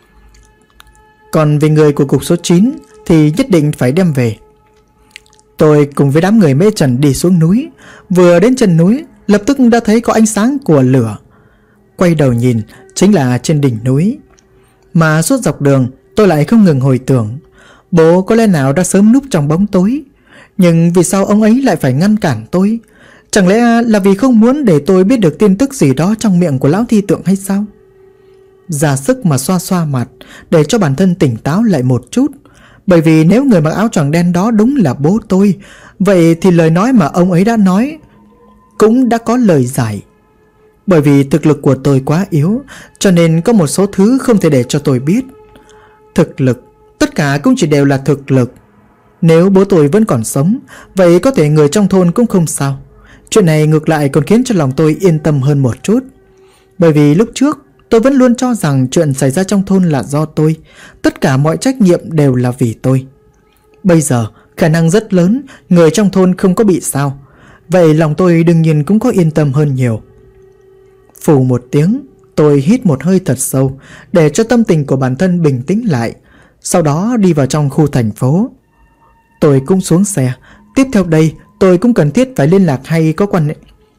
Còn về người của cục số 9 thì nhất định phải đem về. Tôi cùng với đám người Mễ Trần đi xuống núi. Vừa đến chân núi, lập tức đã thấy có ánh sáng của lửa. Quay đầu nhìn, chính là trên đỉnh núi. Mà suốt dọc đường tôi lại không ngừng hồi tưởng, bố có lẽ nào đã sớm núp trong bóng tối. Nhưng vì sao ông ấy lại phải ngăn cản tôi? Chẳng lẽ là vì không muốn để tôi biết được tin tức gì đó trong miệng của lão thi tượng hay sao? Ra sức mà xoa xoa mặt để cho bản thân tỉnh táo lại một chút. Bởi vì nếu người mặc áo choàng đen đó đúng là bố tôi, vậy thì lời nói mà ông ấy đã nói cũng đã có lời giải. Bởi vì thực lực của tôi quá yếu, cho nên có một số thứ không thể để cho tôi biết. Thực lực, tất cả cũng chỉ đều là thực lực. Nếu bố tôi vẫn còn sống, vậy có thể người trong thôn cũng không sao. Chuyện này ngược lại còn khiến cho lòng tôi yên tâm hơn một chút. Bởi vì lúc trước tôi vẫn luôn cho rằng chuyện xảy ra trong thôn là do tôi, tất cả mọi trách nhiệm đều là vì tôi. Bây giờ khả năng rất lớn người trong thôn không có bị sao, vậy lòng tôi đương nhiên cũng có yên tâm hơn nhiều. Phù một tiếng, tôi hít một hơi thật sâu để cho tâm tình của bản thân bình tĩnh lại. Sau đó đi vào trong khu thành phố. Tôi cũng xuống xe. Tiếp theo đây tôi cũng cần thiết phải liên lạc hay có quan hệ.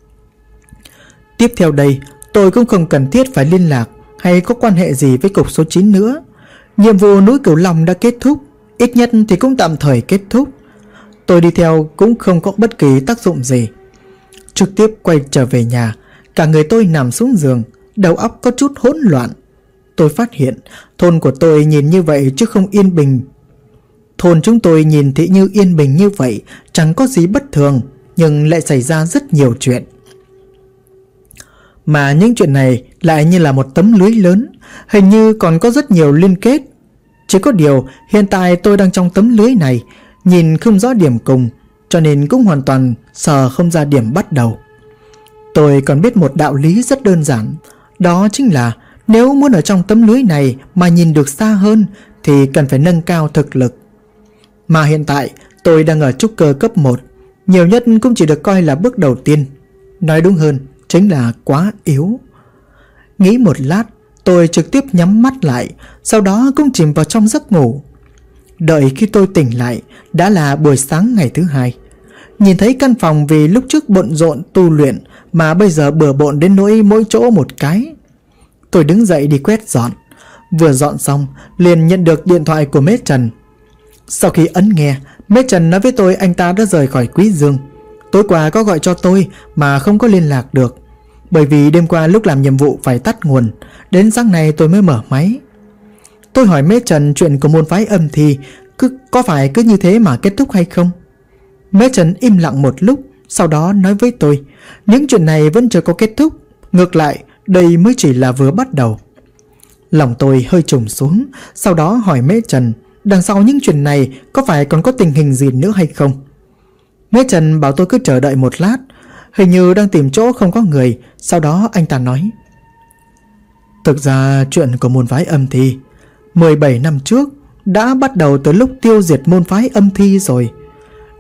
Tiếp theo đây tôi cũng không cần thiết phải liên lạc hay có quan hệ gì với cục số 9 nữa. Nhiệm vụ núi Cửu Long đã kết thúc, ít nhất thì cũng tạm thời kết thúc. Tôi đi theo cũng không có bất kỳ tác dụng gì. Trực tiếp quay trở về nhà. Cả người tôi nằm xuống giường, đầu óc có chút hỗn loạn. Tôi phát hiện thôn của tôi nhìn như vậy chứ không yên bình. Thôn chúng tôi nhìn thì như yên bình như vậy, chẳng có gì bất thường, nhưng lại xảy ra rất nhiều chuyện. Mà những chuyện này lại như là một tấm lưới lớn, hình như còn có rất nhiều liên kết. Chỉ có điều hiện tại tôi đang trong tấm lưới này, nhìn không rõ điểm cùng, cho nên cũng hoàn toàn sờ không ra điểm bắt đầu. Tôi còn biết một đạo lý rất đơn giản, đó chính là nếu muốn ở trong tấm lưới này mà nhìn được xa hơn thì cần phải nâng cao thực lực. Mà hiện tại tôi đang ở trúc cơ cấp 1, nhiều nhất cũng chỉ được coi là bước đầu tiên. Nói đúng hơn chính là quá yếu. Nghĩ một lát, tôi trực tiếp nhắm mắt lại, sau đó cũng chìm vào trong giấc ngủ. Đợi khi tôi tỉnh lại, đã là buổi sáng ngày thứ hai. Nhìn thấy căn phòng vì lúc trước bận rộn tu luyện mà bây giờ bừa bộn đến nỗi mỗi chỗ một cái. Tôi đứng dậy đi quét dọn. Vừa dọn xong liền nhận được điện thoại của Mễ Trần. Sau khi ấn nghe, Mễ Trần nói với tôi anh ta đã rời khỏi Quý Dương. Tối qua có gọi cho tôi mà không có liên lạc được, bởi vì đêm qua lúc làm nhiệm vụ phải tắt nguồn, đến sáng nay tôi mới mở máy. Tôi hỏi Mễ Trần chuyện của môn phái âm thì có phải cứ như thế mà kết thúc hay không? Mễ Trần im lặng một lúc, sau đó nói với tôi, những chuyện này vẫn chưa có kết thúc, ngược lại đây mới chỉ là vừa bắt đầu. Lòng tôi hơi trùng xuống, sau đó hỏi Mễ Trần, đằng sau những chuyện này có phải còn có tình hình gì nữa hay không? Mễ Trần bảo tôi cứ chờ đợi một lát, hình như đang tìm chỗ không có người. Sau đó anh ta nói, thực ra chuyện của môn phái âm thi 17 năm trước đã bắt đầu từ lúc tiêu diệt môn phái âm thi rồi.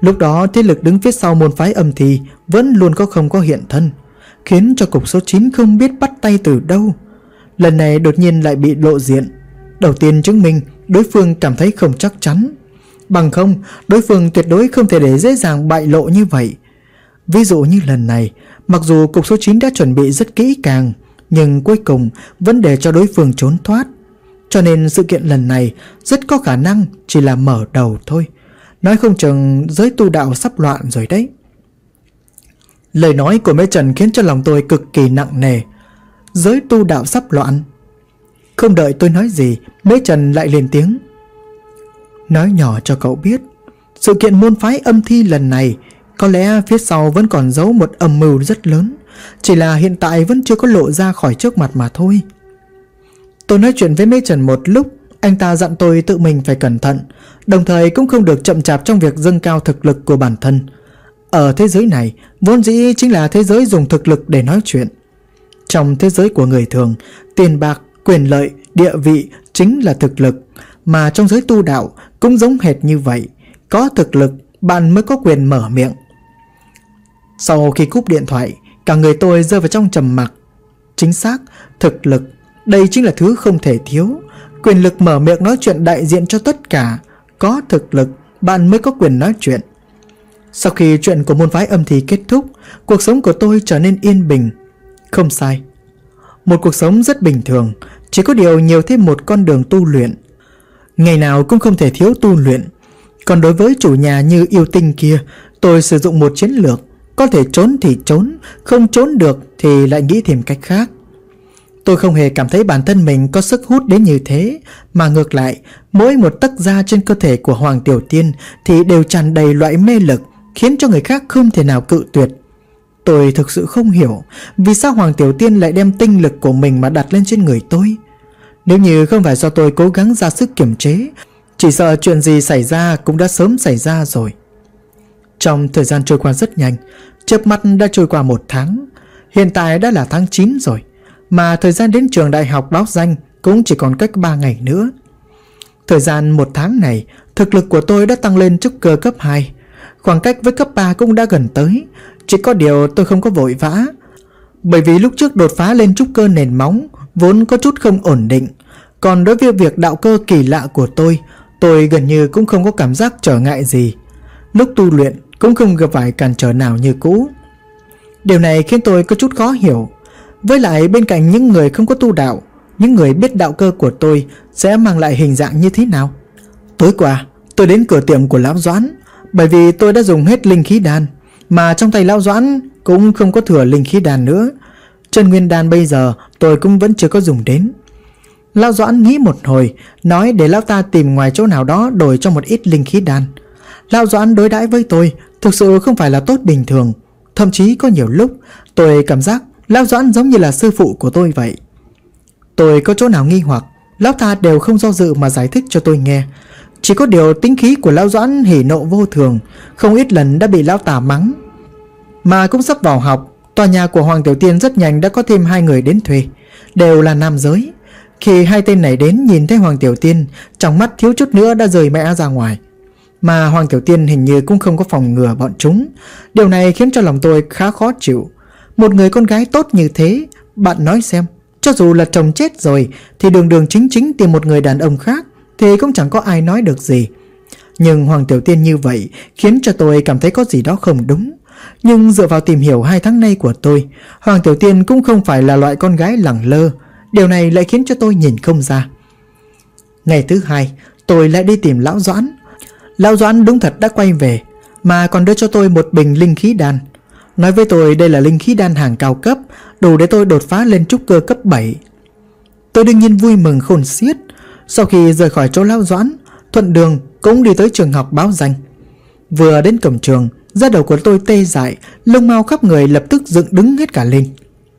Lúc đó thế lực đứng phía sau môn phái âm thì vẫn luôn có không có hiện thân, khiến cho cục số 9 không biết bắt tay từ đâu. Lần này đột nhiên lại bị lộ diện. Đầu tiên chứng minh đối phương cảm thấy không chắc chắn, bằng không đối phương tuyệt đối không thể để dễ dàng bại lộ như vậy. Ví dụ như lần này, mặc dù cục số 9 đã chuẩn bị rất kỹ càng, nhưng cuối cùng vẫn để cho đối phương trốn thoát. Cho nên sự kiện lần này rất có khả năng chỉ là mở đầu thôi. Nói không chừng giới tu đạo sắp loạn rồi đấy. Lời nói của Mễ Trần khiến cho lòng tôi cực kỳ nặng nề. Giới tu đạo sắp loạn. Không đợi tôi nói gì, Mễ Trần lại lên tiếng. Nói nhỏ cho cậu biết, sự kiện môn phái âm thi lần này có lẽ phía sau vẫn còn giấu một âm mưu rất lớn, chỉ là hiện tại vẫn chưa có lộ ra khỏi trước mặt mà thôi. Tôi nói chuyện với Mễ Trần một lúc, anh ta dặn tôi tự mình phải cẩn thận, đồng thời cũng không được chậm chạp trong việc dâng cao thực lực của bản thân. Ở thế giới này, vốn dĩ chính là thế giới dùng thực lực để nói chuyện. Trong thế giới của người thường, tiền bạc, quyền lợi, địa vị chính là thực lực, mà trong giới tu đạo cũng giống hệt như vậy. Có thực lực, bạn mới có quyền mở miệng. Sau khi cúp điện thoại, cả người tôi rơi vào trong trầm mặc. Chính xác, thực lực, đây chính là thứ không thể thiếu. Quyền lực mở miệng nói chuyện đại diện cho tất cả. Có thực lực, bạn mới có quyền nói chuyện. Sau khi chuyện của môn phái âm thì kết thúc, cuộc sống của tôi trở nên yên bình. Không sai, một cuộc sống rất bình thường, chỉ có điều nhiều thêm một con đường tu luyện. Ngày nào cũng không thể thiếu tu luyện. Còn đối với chủ nhà như yêu tinh kia, tôi sử dụng một chiến lược. Có thể trốn thì trốn, không trốn được thì lại nghĩ thêm cách khác. Tôi không hề cảm thấy bản thân mình có sức hút đến như thế, mà ngược lại, mỗi một tấc da trên cơ thể của Hoàng Tiểu Tiên thì đều tràn đầy loại mê lực, khiến cho người khác không thể nào cự tuyệt. Tôi thực sự không hiểu vì sao Hoàng Tiểu Tiên lại đem tinh lực của mình mà đặt lên trên người tôi. Nếu như không phải do tôi cố gắng ra sức kiềm chế, chỉ sợ chuyện gì xảy ra cũng đã sớm xảy ra rồi. Trong thời gian trôi qua rất nhanh, chớp mắt đã trôi qua 1 tháng. Hiện tại đã là tháng 9 rồi, mà thời gian đến trường đại học báo danh cũng chỉ còn cách 3 ngày nữa. Thời gian 1 tháng này, thực lực của tôi đã tăng lên trúc cơ cấp 2. Khoảng cách với cấp 3 cũng đã gần tới. Chỉ có điều tôi không có vội vã, bởi vì lúc trước đột phá lên trúc cơ nền móng vốn có chút không ổn định. Còn đối với việc đạo cơ kỳ lạ của tôi gần như cũng không có cảm giác trở ngại gì. Lúc tu luyện cũng không gặp phải cản trở nào như cũ. Điều này khiến tôi có chút khó hiểu. Với lại bên cạnh những người không có tu đạo, những người biết đạo cơ của tôi sẽ mang lại hình dạng như thế nào? Tối qua tôi đến cửa tiệm của Lão Doãn, bởi vì tôi đã dùng hết linh khí đan, mà trong tay Lão Doãn cũng không có thừa linh khí đan nữa. Chân nguyên đan bây giờ tôi cũng vẫn chưa có dùng đến. Lão Doãn nghĩ một hồi, nói để lão ta tìm ngoài chỗ nào đó đổi cho một ít linh khí đan. Lão Doãn đối đãi với tôi thực sự không phải là tốt bình thường. Thậm chí có nhiều lúc tôi cảm giác Lão Doãn giống như là sư phụ của tôi vậy. Tôi có chỗ nào nghi hoặc, lão ta đều không do dự mà giải thích cho tôi nghe. Chỉ có điều tính khí của Lão Doãn hỉ nộ vô thường, không ít lần đã bị lão ta mắng. Mà cũng sắp vào học, tòa nhà của Hoàng Tiểu Tiên rất nhanh đã có thêm 2 người đến thuê, đều là nam giới. Khi 2 tên này đến nhìn thấy Hoàng Tiểu Tiên, trong mắt thiếu chút nữa đã rời mẹ ra ngoài. Mà Hoàng Tiểu Tiên hình như cũng không có phòng ngừa bọn chúng. Điều này khiến cho lòng tôi khá khó chịu. Một người con gái tốt như thế, bạn nói xem, cho dù là chồng chết rồi thì đường đường chính chính tìm một người đàn ông khác thì cũng chẳng có ai nói được gì. Nhưng Hoàng Tiểu Tiên như vậy khiến cho tôi cảm thấy có gì đó không đúng. Nhưng dựa vào tìm hiểu 2 tháng nay của tôi, Hoàng Tiểu Tiên cũng không phải là loại con gái lẳng lơ. Điều này lại khiến cho tôi nhìn không ra. Ngày thứ 2, tôi lại đi tìm Lão Doãn. Lão Doãn đúng thật đã quay về, mà còn đưa cho tôi một bình linh khí đan. Nói với tôi đây là linh khí đan hàng cao cấp, đủ để tôi đột phá lên trúc cơ cấp 7. Tôi đương nhiên vui mừng khôn xiết. Sau khi rời khỏi chỗ Lão Doãn, thuận đường cũng đi tới trường học báo danh. Vừa đến cổng trường, da đầu của tôi tê dại, lông mao khắp người lập tức dựng đứng hết cả lên.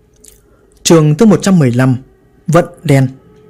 Trường thứ 115, Vận Đen.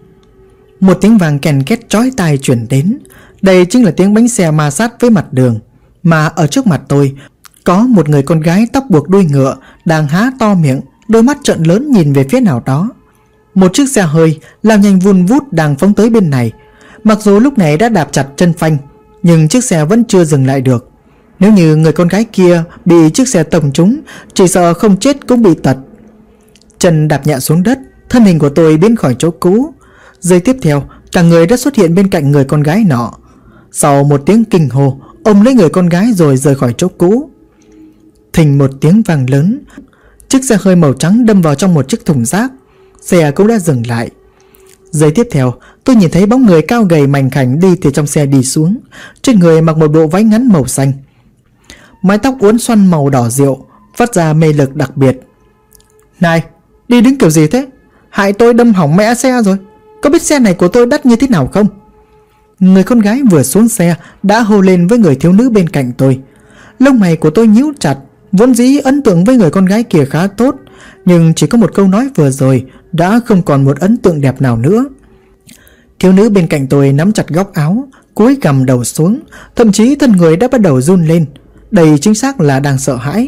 Một tiếng vàng kèn két chói tai chuyển đến. Đây chính là tiếng bánh xe ma sát với mặt đường. Mà ở trước mặt tôi có một người con gái tóc buộc đuôi ngựa đang há to miệng, đôi mắt trợn lớn nhìn về phía nào đó. Một chiếc xe hơi lao nhanh vun vút đang phóng tới bên này. Mặc dù lúc này đã đạp chặt chân phanh, nhưng chiếc xe vẫn chưa dừng lại được. Nếu như người con gái kia bị chiếc xe tông trúng, chỉ sợ không chết cũng bị tật. Chân đạp nhẹ xuống đất, thân hình của tôi biến khỏi chỗ cũ. Giây tiếp theo, cả người đã xuất hiện bên cạnh người con gái nọ. Sau một tiếng kinh hô, ôm lấy người con gái rồi rời khỏi chỗ cũ. Thình một tiếng vang lớn, chiếc xe hơi màu trắng đâm vào trong một chiếc thùng rác. Xe cũng đã dừng lại. Giây tiếp theo, tôi nhìn thấy bóng người cao gầy mảnh khảnh đi từ trong xe đi xuống. Trên người mặc một bộ váy ngắn màu xanh, mái tóc uốn xoăn màu đỏ rượu, phát ra mê lực đặc biệt. Này, đi đứng kiểu gì thế? Hại tôi đâm hỏng mẹ xe rồi. Có biết xe này của tôi đắt như thế nào không? Người con gái vừa xuống xe đã hô lên với người thiếu nữ bên cạnh tôi. Lông mày của tôi nhíu chặt. Vốn dĩ ấn tượng với người con gái kia khá tốt, nhưng chỉ có một câu nói vừa rồi đã không còn một ấn tượng đẹp nào nữa. Thiếu nữ bên cạnh tôi nắm chặt góc áo, cúi gằm đầu xuống, thậm chí thân người đã bắt đầu run lên. Đây chính xác là đang sợ hãi.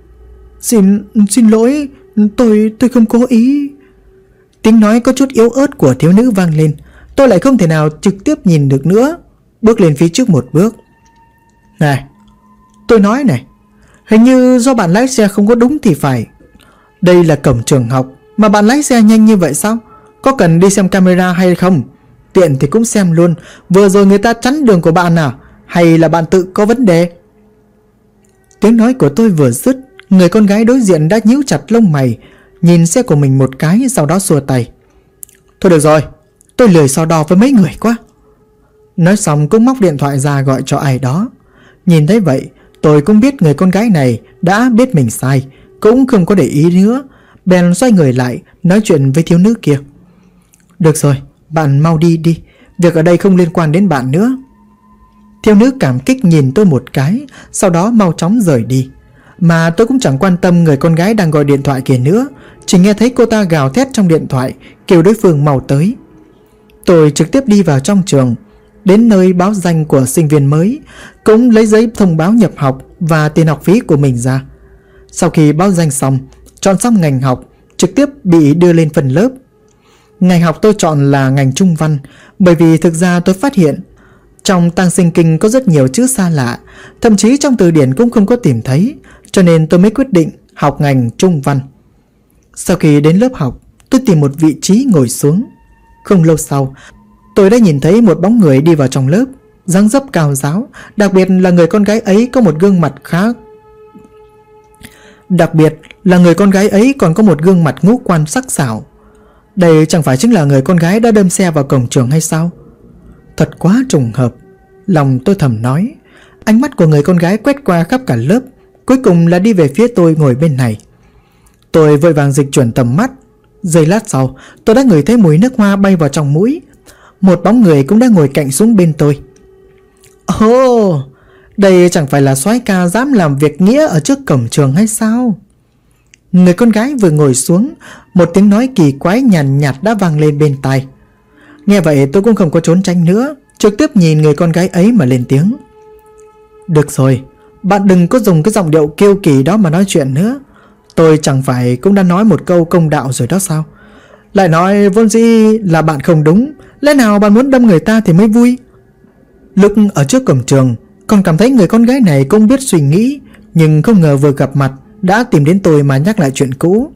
Xin lỗi, tôi không cố ý. Tiếng nói có chút yếu ớt của thiếu nữ vang lên. Tôi lại không thể nào trực tiếp nhìn được nữa, bước lên phía trước một bước. Này, tôi nói này, hình như do bạn lái xe không có đúng thì phải. Đây là cổng trường học mà bạn lái xe nhanh như vậy sao? Có cần đi xem camera hay không? Tiện thì cũng xem luôn. Vừa rồi người ta chắn đường của bạn à? Hay là bạn tự có vấn đề? Tiếng nói của tôi vừa dứt, người con gái đối diện đã nhíu chặt lông mày, nhìn xe của mình một cái, sau đó xua tay. Thôi được rồi, tôi lười so đo với mấy người quá. Nói xong cũng móc điện thoại ra gọi cho ai đó. Nhìn thấy vậy, tôi cũng biết người con gái này đã biết mình sai, cũng không có để ý nữa, bèn xoay người lại nói chuyện với thiếu nữ kia. Được rồi, bạn mau đi đi, việc ở đây không liên quan đến bạn nữa. Thiếu nữ cảm kích nhìn tôi một cái, sau đó mau chóng rời đi. Mà tôi cũng chẳng quan tâm người con gái đang gọi điện thoại kia nữa, chỉ nghe thấy cô ta gào thét trong điện thoại, kêu đối phương mau tới. Tôi trực tiếp đi vào trong trường, đến nơi báo danh của sinh viên mới, cũng lấy giấy thông báo nhập học và tiền học phí của mình ra. Sau khi báo danh xong, chọn xong ngành học, trực tiếp bị đưa lên phần lớp. Ngành học tôi chọn là ngành Trung văn, bởi vì thực ra tôi phát hiện trong Tăng Sinh Kinh có rất nhiều chữ xa lạ, thậm chí trong từ điển cũng không có tìm thấy, cho nên tôi mới quyết định học ngành Trung văn. Sau khi đến lớp học, tôi tìm một vị trí ngồi xuống. Không lâu sau, tôi đã nhìn thấy một bóng người đi vào trong lớp, dáng dấp cao ráo, đặc biệt là người con gái ấy có một gương mặt còn có một gương mặt ngũ quan sắc sảo. Đây chẳng phải chính là người con gái đã đâm xe vào cổng trường hay sao? Thật quá trùng hợp, lòng tôi thầm nói. Ánh mắt của người con gái quét qua khắp cả lớp, cuối cùng là đi về phía tôi ngồi bên này. Tôi vội vàng dịch chuyển tầm mắt. Giây lát sau, tôi đã ngửi thấy mùi nước hoa bay vào trong mũi. Một bóng người cũng đã ngồi cạnh xuống bên tôi. Ồ, đây chẳng phải là soái ca dám làm việc nghĩa ở trước cổng trường hay sao? Người con gái vừa ngồi xuống, một tiếng nói kỳ quái nhàn nhạt đã vang lên bên tai. Nghe vậy tôi cũng không có trốn tránh nữa, trực tiếp nhìn người con gái ấy mà lên tiếng. Được rồi, bạn đừng có dùng cái giọng điệu kiêu kỳ đó mà nói chuyện nữa. Tôi chẳng phải cũng đã nói một câu công đạo rồi đó sao? Lại nói vốn dĩ là bạn không đúng, lẽ nào bạn muốn đâm người ta thì mới vui? Lúc ở trước cổng trường, còn cảm thấy người con gái này cũng biết suy nghĩ, nhưng không ngờ vừa gặp mặt đã tìm đến tôi mà nhắc lại chuyện cũ.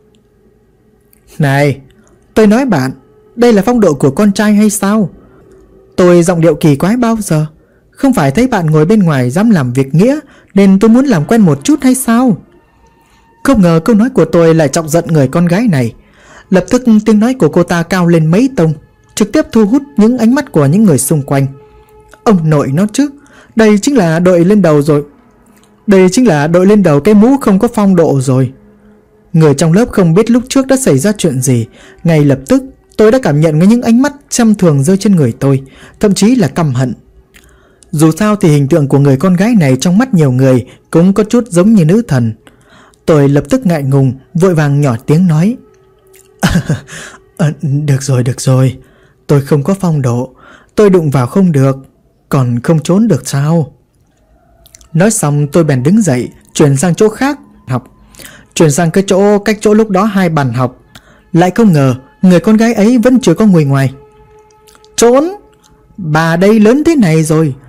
Này, tôi nói bạn, đây là phong độ của con trai hay sao? Tôi giọng điệu kỳ quái bao giờ? Không phải thấy bạn ngồi bên ngoài dám làm việc nghĩa nên tôi muốn làm quen một chút hay sao? Không ngờ câu nói của tôi lại chọc giận người con gái này. Lập tức tiếng nói của cô ta cao lên mấy tông, trực tiếp thu hút những ánh mắt của những người xung quanh. Ông nội nó chứ, đây chính là đội lên đầu rồi. Đây chính là đội lên đầu cái mũ không có phong độ rồi. Người trong lớp không biết lúc trước đã xảy ra chuyện gì. Ngay lập tức tôi đã cảm nhận những ánh mắt xem thường rơi trên người tôi, thậm chí là căm hận. Dù sao thì hình tượng của người con gái này trong mắt nhiều người cũng có chút giống như nữ thần. Tôi lập tức ngại ngùng, vội vàng nhỏ tiếng nói. Được rồi, tôi không có phong độ, tôi đụng vào không được, còn không trốn được sao? Nói xong tôi bèn đứng dậy, chuyển sang chỗ khác học. Chuyển sang cái chỗ cách chỗ lúc đó 2 bàn học. Lại không ngờ người con gái ấy vẫn chưa có ngồi ngoài. Trốn? Bà đây lớn thế này rồi,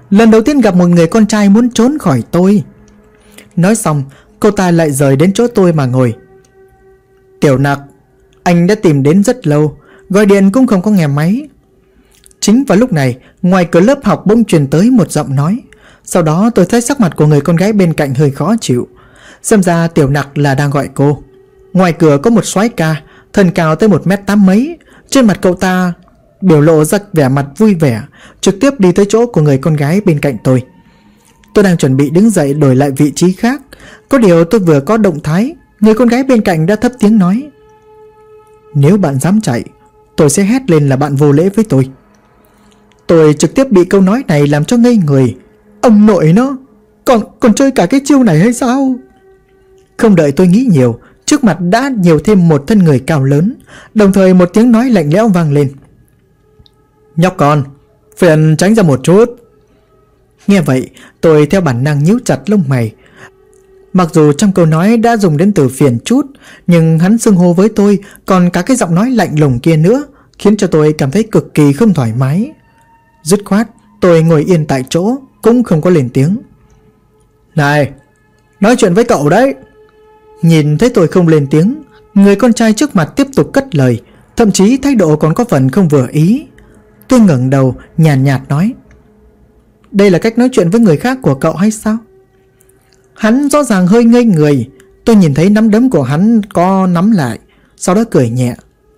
Lần đầu tiên gặp một người con trai muốn trốn khỏi tôi. Nói xong, cô ta lại rời đến chỗ tôi mà ngồi. Tiểu Nặc, anh đã tìm đến rất lâu, gọi điện cũng không có nghe máy. Chính vào lúc này, ngoài cửa lớp học bỗng truyền tới một giọng nói. Sau đó tôi thấy sắc mặt của người con gái bên cạnh hơi khó chịu. Xem ra Tiểu Nặc là đang gọi cô. Ngoài cửa có một soái ca, thân cao tới 1m8 mấy. Trên mặt cậu ta biểu lộ ra vẻ mặt vui vẻ, trực tiếp đi tới chỗ của người con gái bên cạnh tôi. Tôi đang chuẩn bị đứng dậy đổi lại vị trí khác. Có điều tôi vừa có động thái, người con gái bên cạnh đã thấp tiếng nói: Nếu bạn dám chạy, tôi sẽ hét lên là bạn vô lễ với tôi. Tôi trực tiếp bị câu nói này làm cho ngây người. Ông nội nó, còn chơi cả cái chiêu này hay sao? Không đợi tôi nghĩ nhiều, trước mặt đã nhiều thêm một thân người cao lớn, đồng thời một tiếng nói lạnh lẽo vang lên: Nhóc con, phiền tránh ra một chút. Nghe vậy, tôi theo bản năng nhíu chặt lông mày. Mặc dù trong câu nói đã dùng đến từ phiền chút, nhưng hắn xưng hô với tôi, còn cả cái giọng nói lạnh lùng kia nữa, khiến cho tôi cảm thấy cực kỳ không thoải mái. Dứt khoát, tôi ngồi yên tại chỗ, cũng không có lên tiếng. Này, nói chuyện với cậu đấy. Nhìn thấy tôi không lên tiếng, người con trai trước mặt tiếp tục cất lời, thậm chí thái độ còn có phần không vừa ý. Tôi ngẩng đầu, nhàn nhạt nói: Đây là cách nói chuyện với người khác của cậu hay sao? Hắn rõ ràng hơi ngây người. Tôi nhìn thấy nắm đấm của hắn co nắm lại, sau đó cười nhẹ.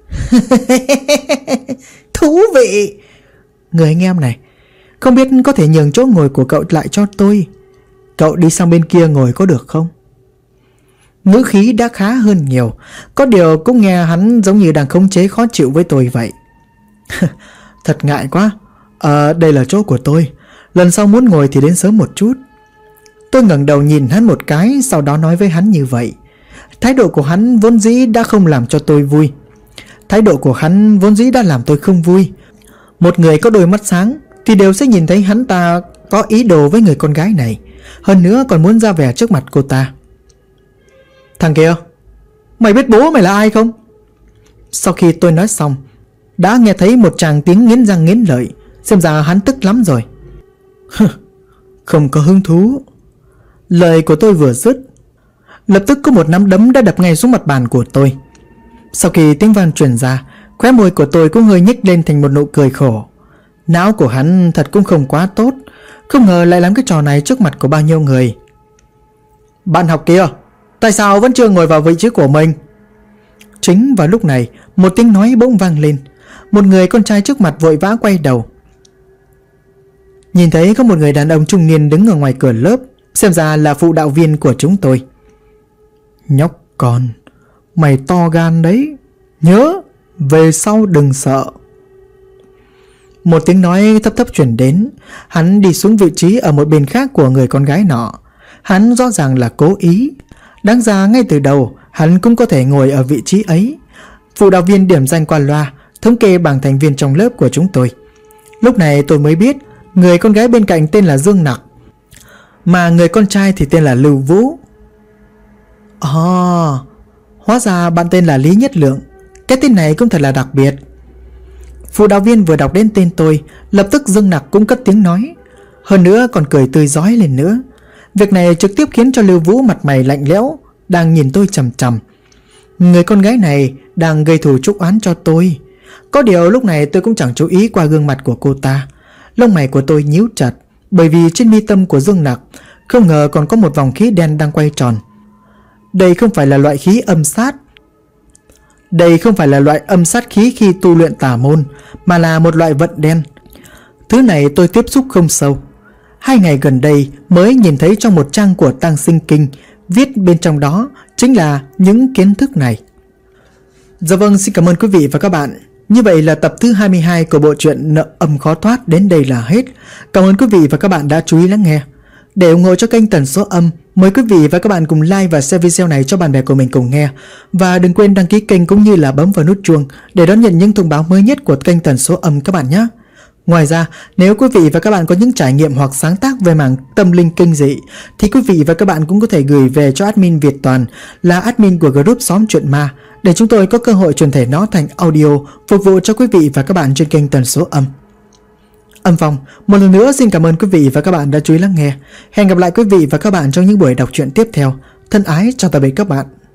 Thú vị. Người anh em này, không biết có thể nhường chỗ ngồi của cậu lại cho tôi. Cậu đi sang bên kia ngồi có được không? Ngữ khí đã khá hơn nhiều, có điều cũng nghe hắn giống như đang khống chế khó chịu với tôi vậy. Thật ngại quá. Đây là chỗ của tôi, lần sau muốn ngồi thì đến sớm một chút. Tôi ngẩng đầu nhìn hắn một cái, sau đó nói với hắn như vậy. Thái độ của hắn vốn dĩ đã không làm cho tôi vui. Thái độ của hắn vốn dĩ đã làm tôi không vui. Một người có đôi mắt sáng thì đều sẽ nhìn thấy hắn ta có ý đồ với người con gái này, hơn nữa còn muốn ra vẻ trước mặt cô ta. Thằng kia, mày biết bố mày là ai không? Sau khi tôi nói xong, đã nghe thấy một tràng tiếng nghiến răng nghiến lợi. Xem ra hắn tức lắm rồi. Không có hứng thú. Lời của tôi vừa dứt, lập tức có một nắm đấm đã đập ngay xuống mặt bàn của tôi. Sau khi tiếng vang truyền ra, khóe môi của tôi cũng hơi nhếch lên thành một nụ cười khổ. Não của hắn thật cũng không quá tốt, không ngờ lại làm cái trò này trước mặt của bao nhiêu người. Bạn học kia, tại sao vẫn chưa ngồi vào vị trí của mình? Chính vào lúc này, một tiếng nói bỗng vang lên. Một người con trai trước mặt vội vã quay đầu, nhìn thấy có một người đàn ông trung niên đứng ở ngoài cửa lớp, xem ra là phụ đạo viên của chúng tôi. Nhóc con, mày to gan đấy, nhớ về sau đừng sợ. Một tiếng nói thấp thấp truyền đến. Hắn đi xuống vị trí ở một bên khác của người con gái nọ. Hắn rõ ràng là cố ý. Đáng ra ngay từ đầu hắn cũng có thể ngồi ở vị trí ấy. Phụ đạo viên điểm danh qua loa, thống kê bảng thành viên trong lớp của chúng tôi. Lúc này tôi mới biết người con gái bên cạnh tên là Dương Nặc, mà người con trai thì tên là Lưu Vũ. Hóa ra bạn tên là Lý Nhất Lượng. Cái tên này cũng thật là đặc biệt. Phụ đạo viên vừa đọc đến tên tôi, lập tức Dương Nặc cũng cất tiếng nói, hơn nữa còn cười tươi rói lên nữa. Việc này trực tiếp khiến cho Lưu Vũ mặt mày lạnh lẽo, đang nhìn tôi chằm chằm. Người con gái này đang gây thù chuốc oán cho tôi. Có điều lúc này tôi cũng chẳng chú ý qua gương mặt của cô ta. Lông mày của tôi nhíu chặt, bởi vì trên mi tâm của Dương Nặc không ngờ còn có một vòng khí đen đang quay tròn. Đây không phải là loại khí âm sát. Đây không phải là loại âm sát khí khi tu luyện tà môn, mà là một loại vận đen. Thứ này tôi tiếp xúc không sâu. 2 ngày gần đây mới nhìn thấy trong một trang của Tăng Sinh Kinh, viết bên trong đó chính là những kiến thức này. Dạ vâng, xin cảm ơn quý vị và các bạn. Như vậy là tập thứ 22 của bộ truyện Nợ Âm Khó Thoát đến đây là hết. Cảm ơn quý vị và các bạn đã chú ý lắng nghe. Để ủng hộ cho kênh Tần Số Âm, mời quý vị và các bạn cùng like và share video này cho bạn bè của mình cùng nghe. Và đừng quên đăng ký kênh cũng như là bấm vào nút chuông để đón nhận những thông báo mới nhất của kênh Tần Số Âm các bạn nhé. Ngoài ra, nếu quý vị và các bạn có những trải nghiệm hoặc sáng tác về mảng tâm linh kinh dị thì quý vị và các bạn cũng có thể gửi về cho admin Việt Toàn, là admin của group Xóm Chuyện Ma, để chúng tôi có cơ hội chuyển thể nó thành audio phục vụ cho quý vị và các bạn trên kênh Tần Số Âm. Âm Phong một lần nữa xin cảm ơn quý vị và các bạn đã chú ý lắng nghe. Hẹn gặp lại quý vị và các bạn trong những buổi đọc truyện tiếp theo. Thân ái chào tạm biệt các bạn.